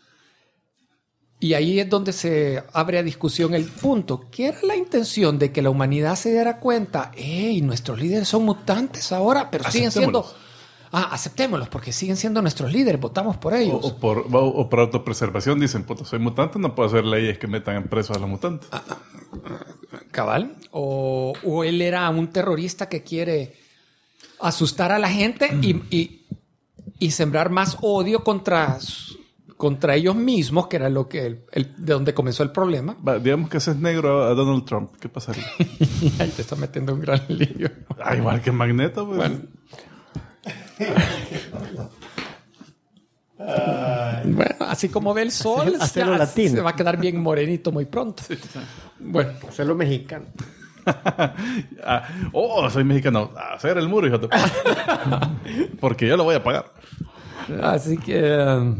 Y ahí es donde se abre a discusión el punto. ¿Qué era la intención de que la humanidad se diera cuenta? Nuestros líderes son mutantes ahora, pero siguen siendo... aceptémoslos porque siguen siendo nuestros líderes, votamos por ellos. O por autopreservación dicen, puto, soy mutante, no puedo hacer leyes que metan presos a los mutantes. Cabal. O él era un terrorista que quiere asustar a la gente y sembrar más odio contra ellos mismos, que era lo que de donde comenzó el problema. Digamos que haces negro a Donald Trump. ¿Qué pasaría? Ahí te está metiendo un gran lío. Igual que Magneto, pues. Bueno, así como ve el sol, se va a quedar bien morenito muy pronto. Bueno, hacerlo mexicano. Soy mexicano. Hacer el muro, hijo de... Porque yo lo voy a pagar. Así que...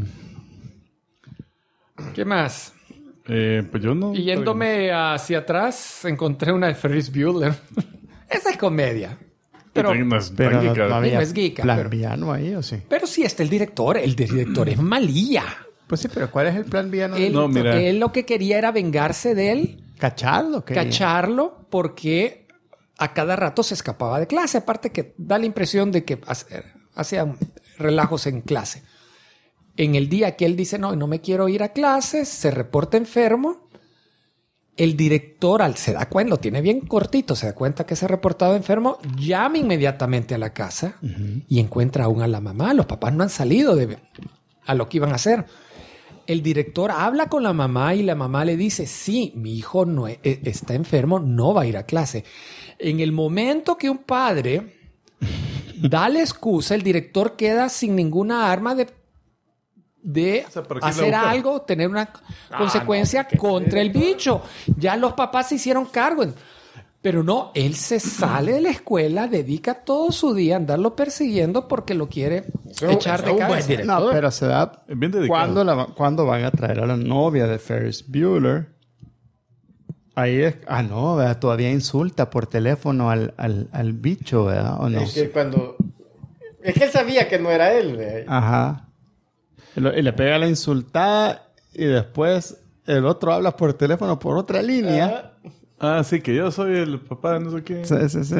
¿qué más? Pues yo no... Yéndome hacia atrás, encontré una de Ferris Bueller. Esa es comedia. Pero no es geeka. No es geeka. ¿Plan villano ahí o sí? Pero sí está el director. El director es malía. Pues sí, pero ¿cuál es el plan villano? Él lo que quería era vengarse de él. Cacharlo porque a cada rato se escapaba de clase. Aparte que da la impresión de que hacía relajos en clase. En el día que él dice, no me quiero ir a clases, se reporta enfermo. El director, se da cuenta, lo tiene bien cortito, se da cuenta que se ha reportado enfermo, llama inmediatamente a la casa y encuentra aún a la mamá. Los papás no han salido a lo que iban a hacer. El director habla con la mamá y la mamá le dice, sí, mi hijo no está enfermo, no va a ir a clase. En el momento que un padre da la excusa, el director queda sin ninguna arma de hacer algo, tener una consecuencia contra el bicho. Ya los papás se hicieron cargo. Pero no, él se sale de la escuela, dedica todo su día a andarlo persiguiendo porque lo quiere echar de cabeza. No, pero se da cuando van a traer a la novia de Ferris Bueller. Ahí es... no, ¿verdad? Todavía insulta por teléfono al bicho, ¿verdad? ¿O no? Es que él sabía que no era él, ¿verdad? Ajá. Y le pega la insultada y después el otro habla por teléfono por otra línea. Sí, que yo soy el papá de no sé qué.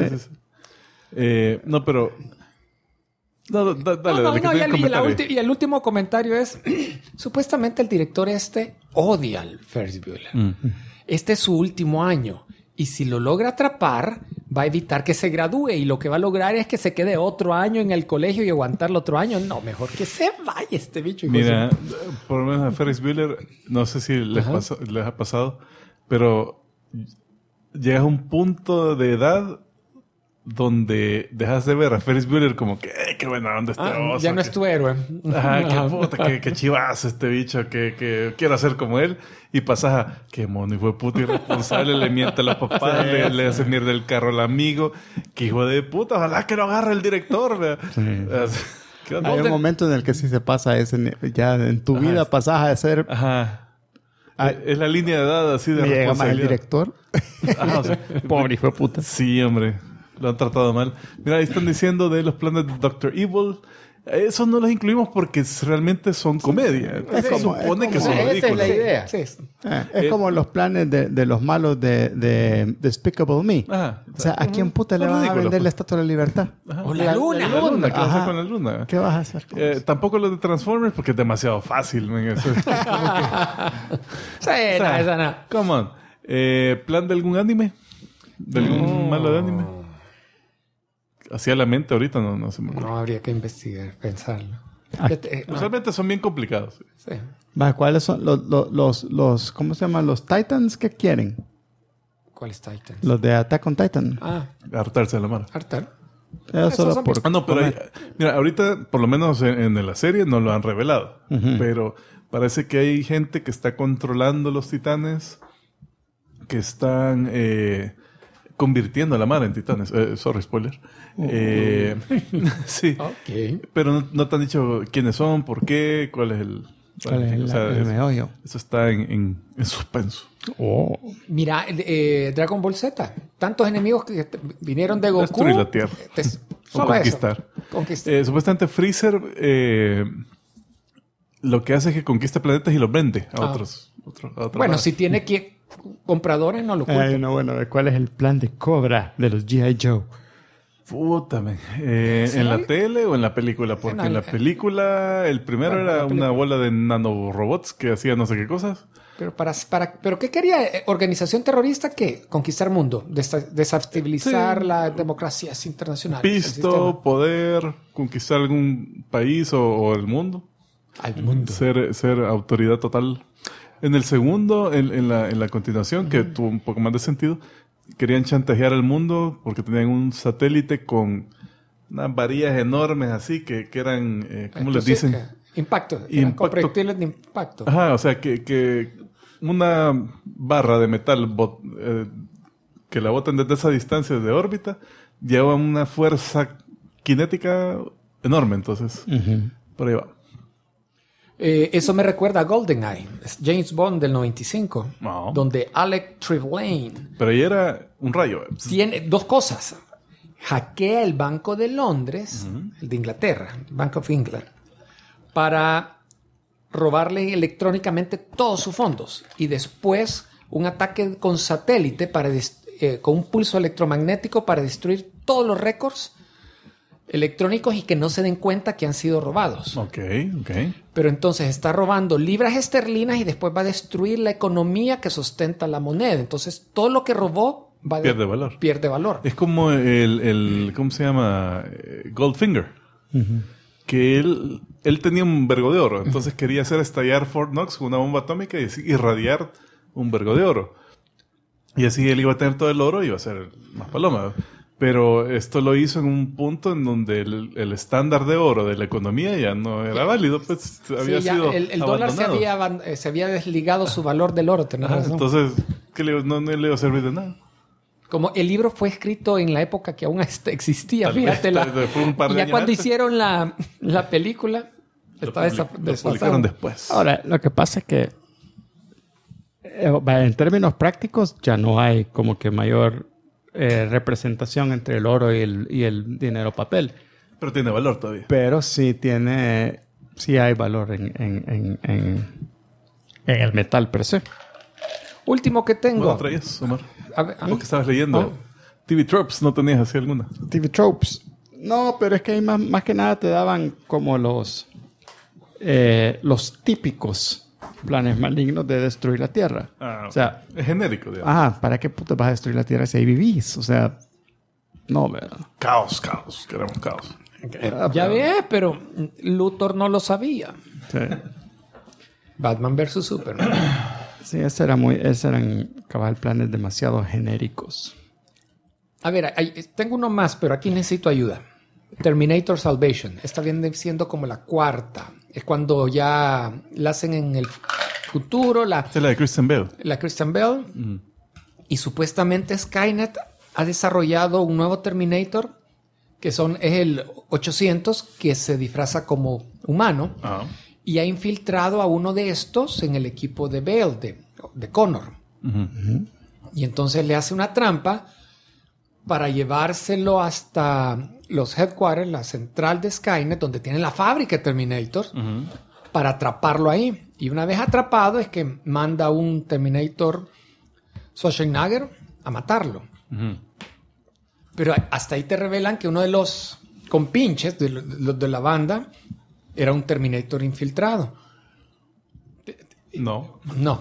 Sí. No, pero... Dale. Y el último comentario es... supuestamente el director odia al Ferris Bueller. Este es su último año. Y si lo logra atrapar, va a evitar que se gradúe. Y lo que va a lograr es que se quede otro año en el colegio y aguantarlo otro año. No, mejor que se vaya este bicho. Mira, por lo menos a Ferris Bueller, no sé si les ha pasado, pero llegas a un punto de edad donde dejas de ver a Ferris Bueller como que qué buena onda este oso. Ya no es tu héroe. Qué puta, qué chivazo este bicho, que quiero ser como él. Y pasas a qué mono y fue puta irresponsable, le miente a los papás, le hace mierda el carro al amigo. Qué hijo de puta, ojalá que lo agarre el director. Sí. Hay un momento en el que sí se pasa ya en tu vida pasas a ser... Es la línea de edad así de responsabilidad. Llega más el director. Pobre hijo de puta. Sí, hombre. Lo han tratado mal. Mira, ahí están diciendo de los planes de Dr. Evil. Eso no los incluimos porque realmente son comedia. Se supone que son ridículos. Esa es la idea. Sí. Es como los planes de los malos de Despicable Me. Ajá. O sea, ¿a quién puta le vas a vender la Estatua de la Libertad? O la luna. ¿Qué vas a hacer con la luna? ¿Qué vas a hacer? Tampoco los de Transformers porque es demasiado fácil. Eso es esa no. Come on. ¿Plan de algún anime? ¿De algún malo de anime? Hacia la mente ahorita no se me ocurre. No, habría que investigar, pensarlo. Usualmente son bien complicados. Sí. ¿Cuáles son los ¿cómo se llaman? Los Titans que quieren? ¿Cuáles Titans? Los de Attack on Titan. Hartarse de la mano. Hartar. Solo por no, pero mira, ahorita, por lo menos en la serie, no lo han revelado. Pero parece que hay gente que está controlando los titanes, que están convirtiendo a la mar en titanes. Sorry, spoiler. Sí. Okay. Pero no te han dicho quiénes son, por qué, cuál es el meollo. Eso está en suspenso. Mira, Dragon Ball Z. Tantos enemigos que vinieron de Goku. Destruir la Tierra. Conquistar. Supuestamente Freezer lo que hace es que conquista planetas y los vende a otros. Bueno, si tiene compradores, no lo culpa. ¿Cuál es el plan de Cobra de los G.I. Joe? Puta, ¿en la tele o en la película? Porque en la película el primero era una bola de nanorobots que hacían no sé qué cosas. ¿Pero qué quería? ¿Organización terrorista qué? Conquistar el mundo, desestabilizar las democracias internacionales. Pisto, poder, conquistar algún país o el mundo. Al mundo. Ser autoridad total. En el segundo, en la continuación, que tuvo un poco más de sentido, querían chantajear al mundo porque tenían un satélite con unas varillas enormes así que eran, ¿cómo les dicen? Impacto. Con proyectiles de impacto. Ajá, o sea, que una barra de metal que la botan desde esa distancia de órbita lleva una fuerza cinética enorme, entonces por ahí va. Eso me recuerda a GoldenEye, James Bond del 95, No. donde Alec Trevelyan... Pero ahí era un rayo. Tiene dos cosas. Hackea el Banco de Londres, el de Inglaterra, Bank of England, para robarle electrónicamente todos sus fondos. Y después un ataque con satélite con un pulso electromagnético para destruir todos los récords electrónicos y que no se den cuenta que han sido robados. Ok. Pero entonces está robando libras esterlinas y después va a destruir la economía que sustenta la moneda. Entonces todo lo que robó pierde valor. Pierde valor. Es como el ¿cómo se llama? Goldfinger. Que él tenía un vergo de oro. Entonces quería hacer estallar Fort Knox con una bomba atómica y irradiar un vergo de oro. Y así él iba a tener todo el oro y iba a ser más paloma. Pero esto lo hizo en un punto en donde el estándar de oro de la economía ya no era válido, pues había sido el dólar se había desligado su valor del oro, tenés razón. Entonces, no le iba a servir de nada. Como el libro fue escrito en la época que aún existía, fíjate. Fue un par de y ya años cuando antes. hicieron la película, estaba lo publicaron después. Ahora, lo que pasa es que en términos prácticos ya no hay como que mayor representación entre el oro y el dinero papel. Pero tiene valor todavía. Pero sí hay valor en el metal per se. Último que tengo. ¿No traías, Omar? ¿Lo que estabas leyendo? ¿Ah? TV Tropes, ¿no tenías así alguna? TV Tropes. No, pero es que ahí más que nada te daban como los típicos planes malignos de destruir la Tierra. O sea, es genérico, digamos. ¿Para qué puta vas a destruir la Tierra si ahí vivís? O sea, no, ¿verdad? Caos. Queremos caos. Ya ves, pero Luthor no lo sabía. Sí. Batman vs. Superman. Sí, esos eran cabal planes demasiado genéricos. A ver, tengo uno más, pero aquí necesito ayuda. Terminator Salvation. Esta viene siendo como la cuarta. Es cuando ya la hacen en el futuro. Esta es la de Christian Bale. La Christian Bale. Y supuestamente Skynet ha desarrollado un nuevo Terminator que es el 800, que se disfraza como humano. Y ha infiltrado a uno de estos en el equipo de Bale, de Connor. Y entonces le hace una trampa para llevárselo hasta los headquarters, la central de Skynet, donde tienen la fábrica de Terminator, para atraparlo ahí. Y una vez atrapado es que manda un Terminator Schwarzenegger a matarlo. Pero hasta ahí te revelan que uno de los compinches de la banda era un Terminator infiltrado. No.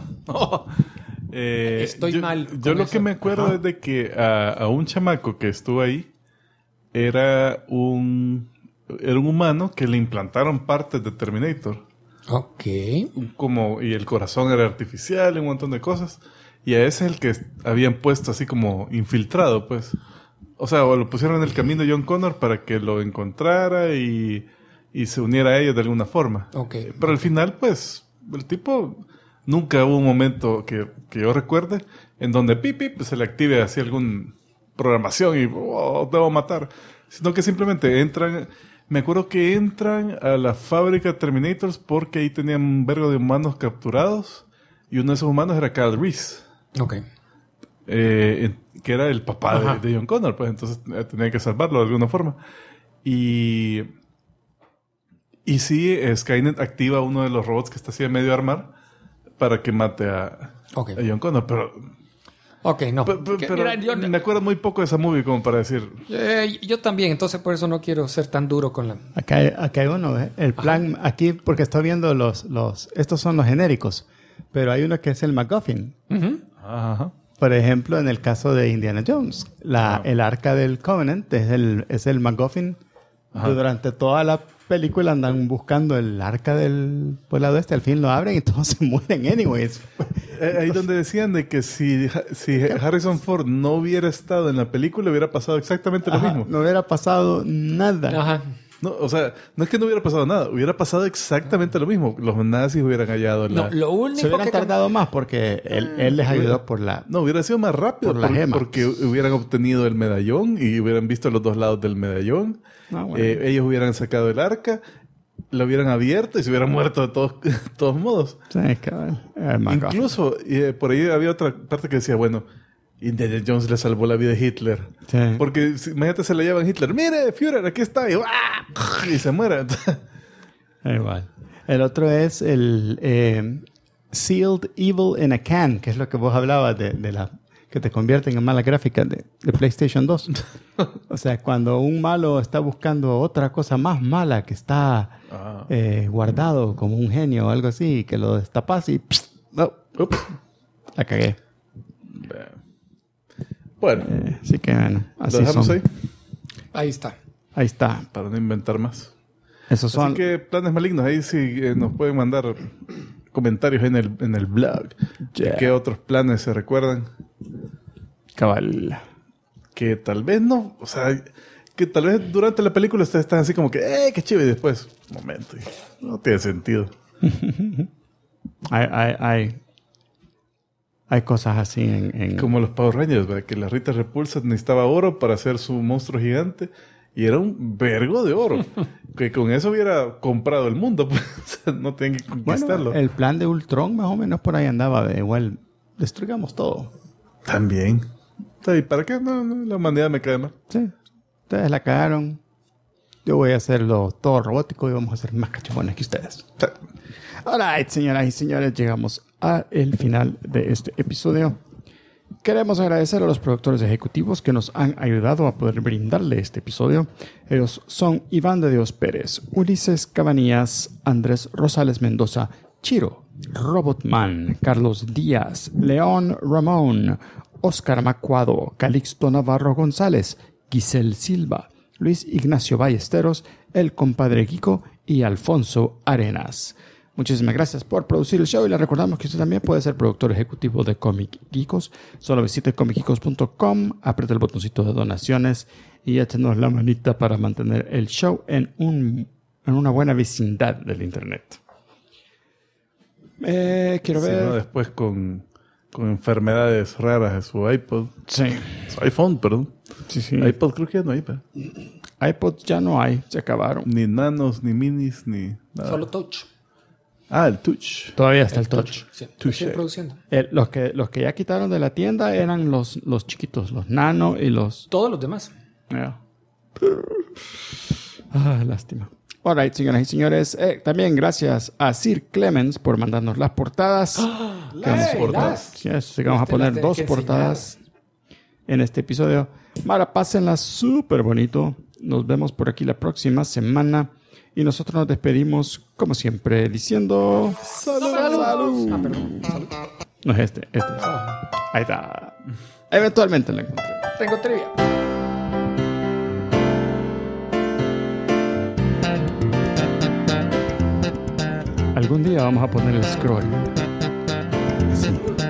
Estoy mal. Yo lo que me acuerdo es de que a un chamaco que estuvo ahí era un humano que le implantaron partes de Terminator. Ok. Y el corazón era artificial y un montón de cosas. Y a ese es el que habían puesto así como infiltrado, pues. O sea, o lo pusieron en el camino de John Connor para que lo encontrara y se uniera a ellos de alguna forma. Okay. Pero al final, pues, el tipo... Nunca hubo un momento que yo recuerde en donde se le active así alguna programación y te va a matar. Sino que simplemente entran... Me acuerdo que entran a la fábrica de Terminators porque ahí tenían un vergo de humanos capturados y uno de esos humanos era Kyle Reese. Ok. Que era el papá de John Connor, pues entonces tenía que salvarlo de alguna forma. Y sí, Skynet activa uno de los robots que está así de medio armar para que mate a John Connor, pero... Ok, no. Pero mira, me acuerdo muy poco de esa movie como para decir... yo también, entonces por eso no quiero ser tan duro con la... Acá hay uno, el plan, aquí, porque estoy viendo estos son los genéricos, pero hay uno que es el MacGuffin. Ajá. Por ejemplo, en el caso de Indiana Jones, el Arca del Covenant es el MacGuffin. Durante toda la película andan buscando el Arca del Poblado Este, al fin lo abren y todos se mueren anyways. Ahí donde decían de que si Harrison Ford no hubiera estado en la película, hubiera pasado exactamente lo mismo. No hubiera pasado nada. Ajá. No, o sea, no es que no hubiera pasado nada, hubiera pasado exactamente lo mismo. Los nazis hubieran hallado No, lo único se hubieran tardado más porque él les ayudó por la... No, hubiera sido más rápido por la gema. porque hubieran obtenido el medallón y hubieran visto los dos lados del medallón. Bueno. Ellos hubieran sacado el arca, lo hubieran abierto y se hubieran muerto de todos modos. Sí, cabrón. Incluso, por ahí había otra parte que decía, bueno, Indiana Jones le salvó la vida a Hitler. Sí. Porque imagínate, se le llevan Hitler. ¡Mire, Führer, aquí está! Y se muere. Igual. El otro es el Sealed Evil in a Can, que es lo que vos hablabas de la que te convierten en mala gráfica de PlayStation 2. O sea, cuando un malo está buscando otra cosa más mala que está guardado como un genio o algo así, que lo destapas y la cagué. Bueno. Así que bueno, así ¿lo dejamos son. ahí? Ahí está. Ahí está. Para no inventar más. Esos son. Así que planes malignos, ahí sí nos pueden mandar comentarios en el blog. Yeah. ¿Qué otros planes se recuerdan? Cabal. Que tal vez no, o sea, que tal vez durante la película ustedes están así como que, qué chido, y después, un momento, no tiene sentido. Hay cosas así en... Como los Power Rangers, ¿verdad? Que la Rita Repulsa necesitaba oro para hacer su monstruo gigante y era un vergo de oro. Que con eso hubiera comprado el mundo, pues. O sea, no tienen que conquistarlo. Bueno, el plan de Ultron más o menos por ahí andaba de igual, destruyamos todo. También. ¿Y para qué? No, la humanidad me cae mal. Sí. Ustedes la cagaron. Yo voy a hacerlo todo robótico y vamos a ser más cachabones que ustedes. Sí. Alright, señoras y señores, llegamos al final de este episodio. Queremos agradecer a los productores ejecutivos que nos han ayudado a poder brindarle este episodio. Ellos son Iván de Dios Pérez, Ulises Cabanillas, Andrés Rosales Mendoza, Chiro, Robotman, Carlos Díaz, León Ramón, Oscar Macuado, Calixto Navarro González, Giselle Silva, Luis Ignacio Ballesteros, el compadre Kiko y Alfonso Arenas. Muchísimas gracias por producir el show y le recordamos que usted también puede ser productor ejecutivo de Comic Geekos. Solo visite comicgeekos.com, apriete el botoncito de donaciones y échenos la manita para mantener el show en una buena vecindad del internet. Quiero ver... ¿no? Después con enfermedades raras de su iPod. Sí. Su iPhone, perdón. Sí. iPod creo que ya no hay, ¿verdad? iPods ya no hay, se acabaron. Ni nanos, ni minis, ni nada. Solo touch. El touch. Todavía está el touch. Sí, Touch. estoy produciendo. Los que ya quitaron de la tienda eran los chiquitos, los nano y los... Todos los demás. Yeah. Lástima. Alright, señoras y señores. También gracias a Sir Clemens por mandarnos las portadas. Las portadas. Sí, vamos a poner dos portadas en este episodio. Mara, pásenlas súper bonito. Nos vemos por aquí la próxima semana. Y nosotros nos despedimos, como siempre, diciendo... ¡Salud! ¡Salud! Perdón. Salud. No es este. Ahí está. Eventualmente lo encontré. Tengo trivia. Algún día vamos a poner el scroll. Sí.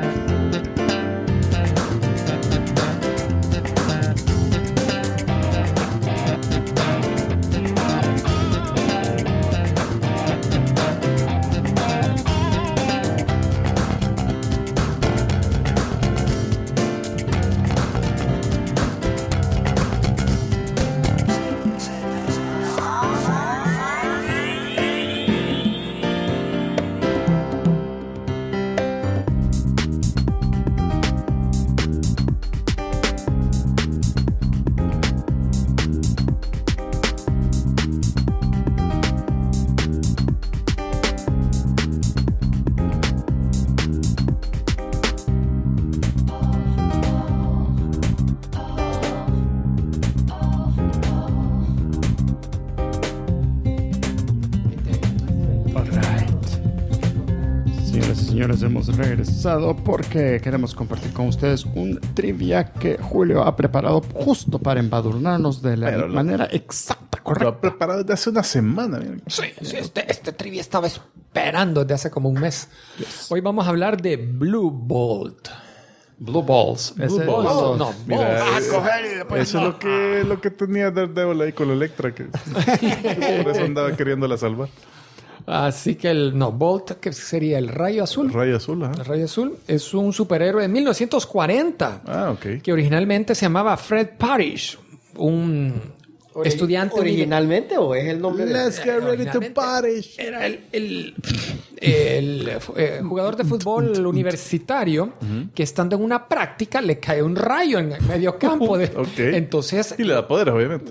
Señores, hemos regresado porque queremos compartir con ustedes un trivia que Julio ha preparado justo para embadurnarnos de la manera exacta, Lo correcta. ha preparado desde hace una semana. Miren. Sí, este trivia estaba esperando desde hace como un mes. Yes. Hoy vamos a hablar de Blue Bolt. Blue Balls. Blue Balls. No, Mira, coger y después eso es lo que tenía Daredevil ahí con la Electra. Que por eso andaba queriéndola salvar. Así que Bolt, que sería el Rayo Azul. Rayo Azul, ajá. El Rayo Azul es un superhéroe de 1940. Ok. Que originalmente se llamaba Fred Parrish. Un estudiante... ¿Originalmente o es el nombre de... Let's get ready to Parrish. Era el jugador de fútbol universitario que estando en una práctica le cae un rayo en medio campo. Ok. Entonces... Y le da poderes, obviamente.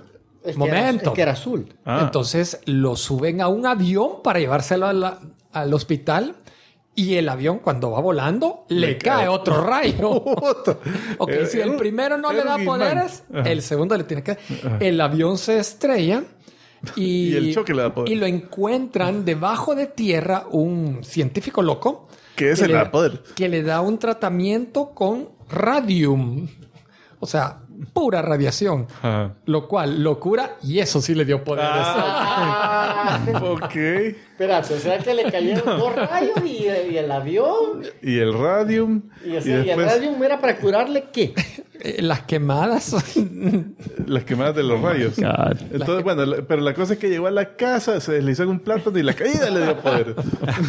Momento. Es que era azul. Entonces lo suben a un avión para llevárselo al hospital. Y el avión, cuando va volando, le cae otro rayo. Ok, si el primero no le da poderes, el segundo le tiene que... El avión se estrella y el choque le da poder. Y lo encuentran debajo de tierra un científico loco. Que ese le da poder. Que le da un tratamiento con radium. O sea, pura radiación. Lo cual lo cura y eso sí le dio poderes. Ok. Espérate, o sea que le cayeron 2 rayos y el avión. Y el radium. Y el radium era para curarle ¿qué? Las quemadas. Las quemadas de los rayos. God. Entonces, bueno, pero la cosa es que llegó a la casa, se deslizó en un plátano y la caída le dio poder.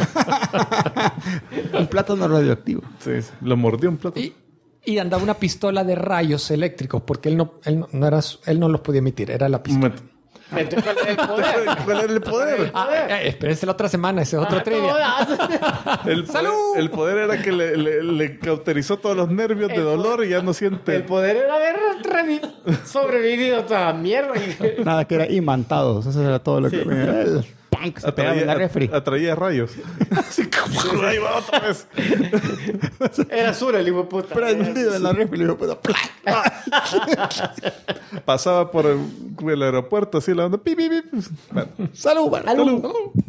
Un plátano radioactivo. Sí, lo mordió un plátano. Y andaba una pistola de rayos eléctricos porque él no los podía emitir, era la pistola. Entonces, ¿cuál era el poder? ¿Cuál era el poder? Espérense la otra semana, ese es otro trivia. ¡Salud! El poder era que le cauterizó todos los nervios de dolor y ya no siente. El poder era haber sobrevivido a toda mierda. Nada, que era imantados. Eso era todo lo que... ¡Punk! Se pegaba en la refri. Atraía rayos. Así como ahí va otra vez. Era azul el hijo de puta. Prendido en la refri. Pasaba por el aeropuerto así la onda. Pi, pi, pi. Bueno. ¡Salud! Salud.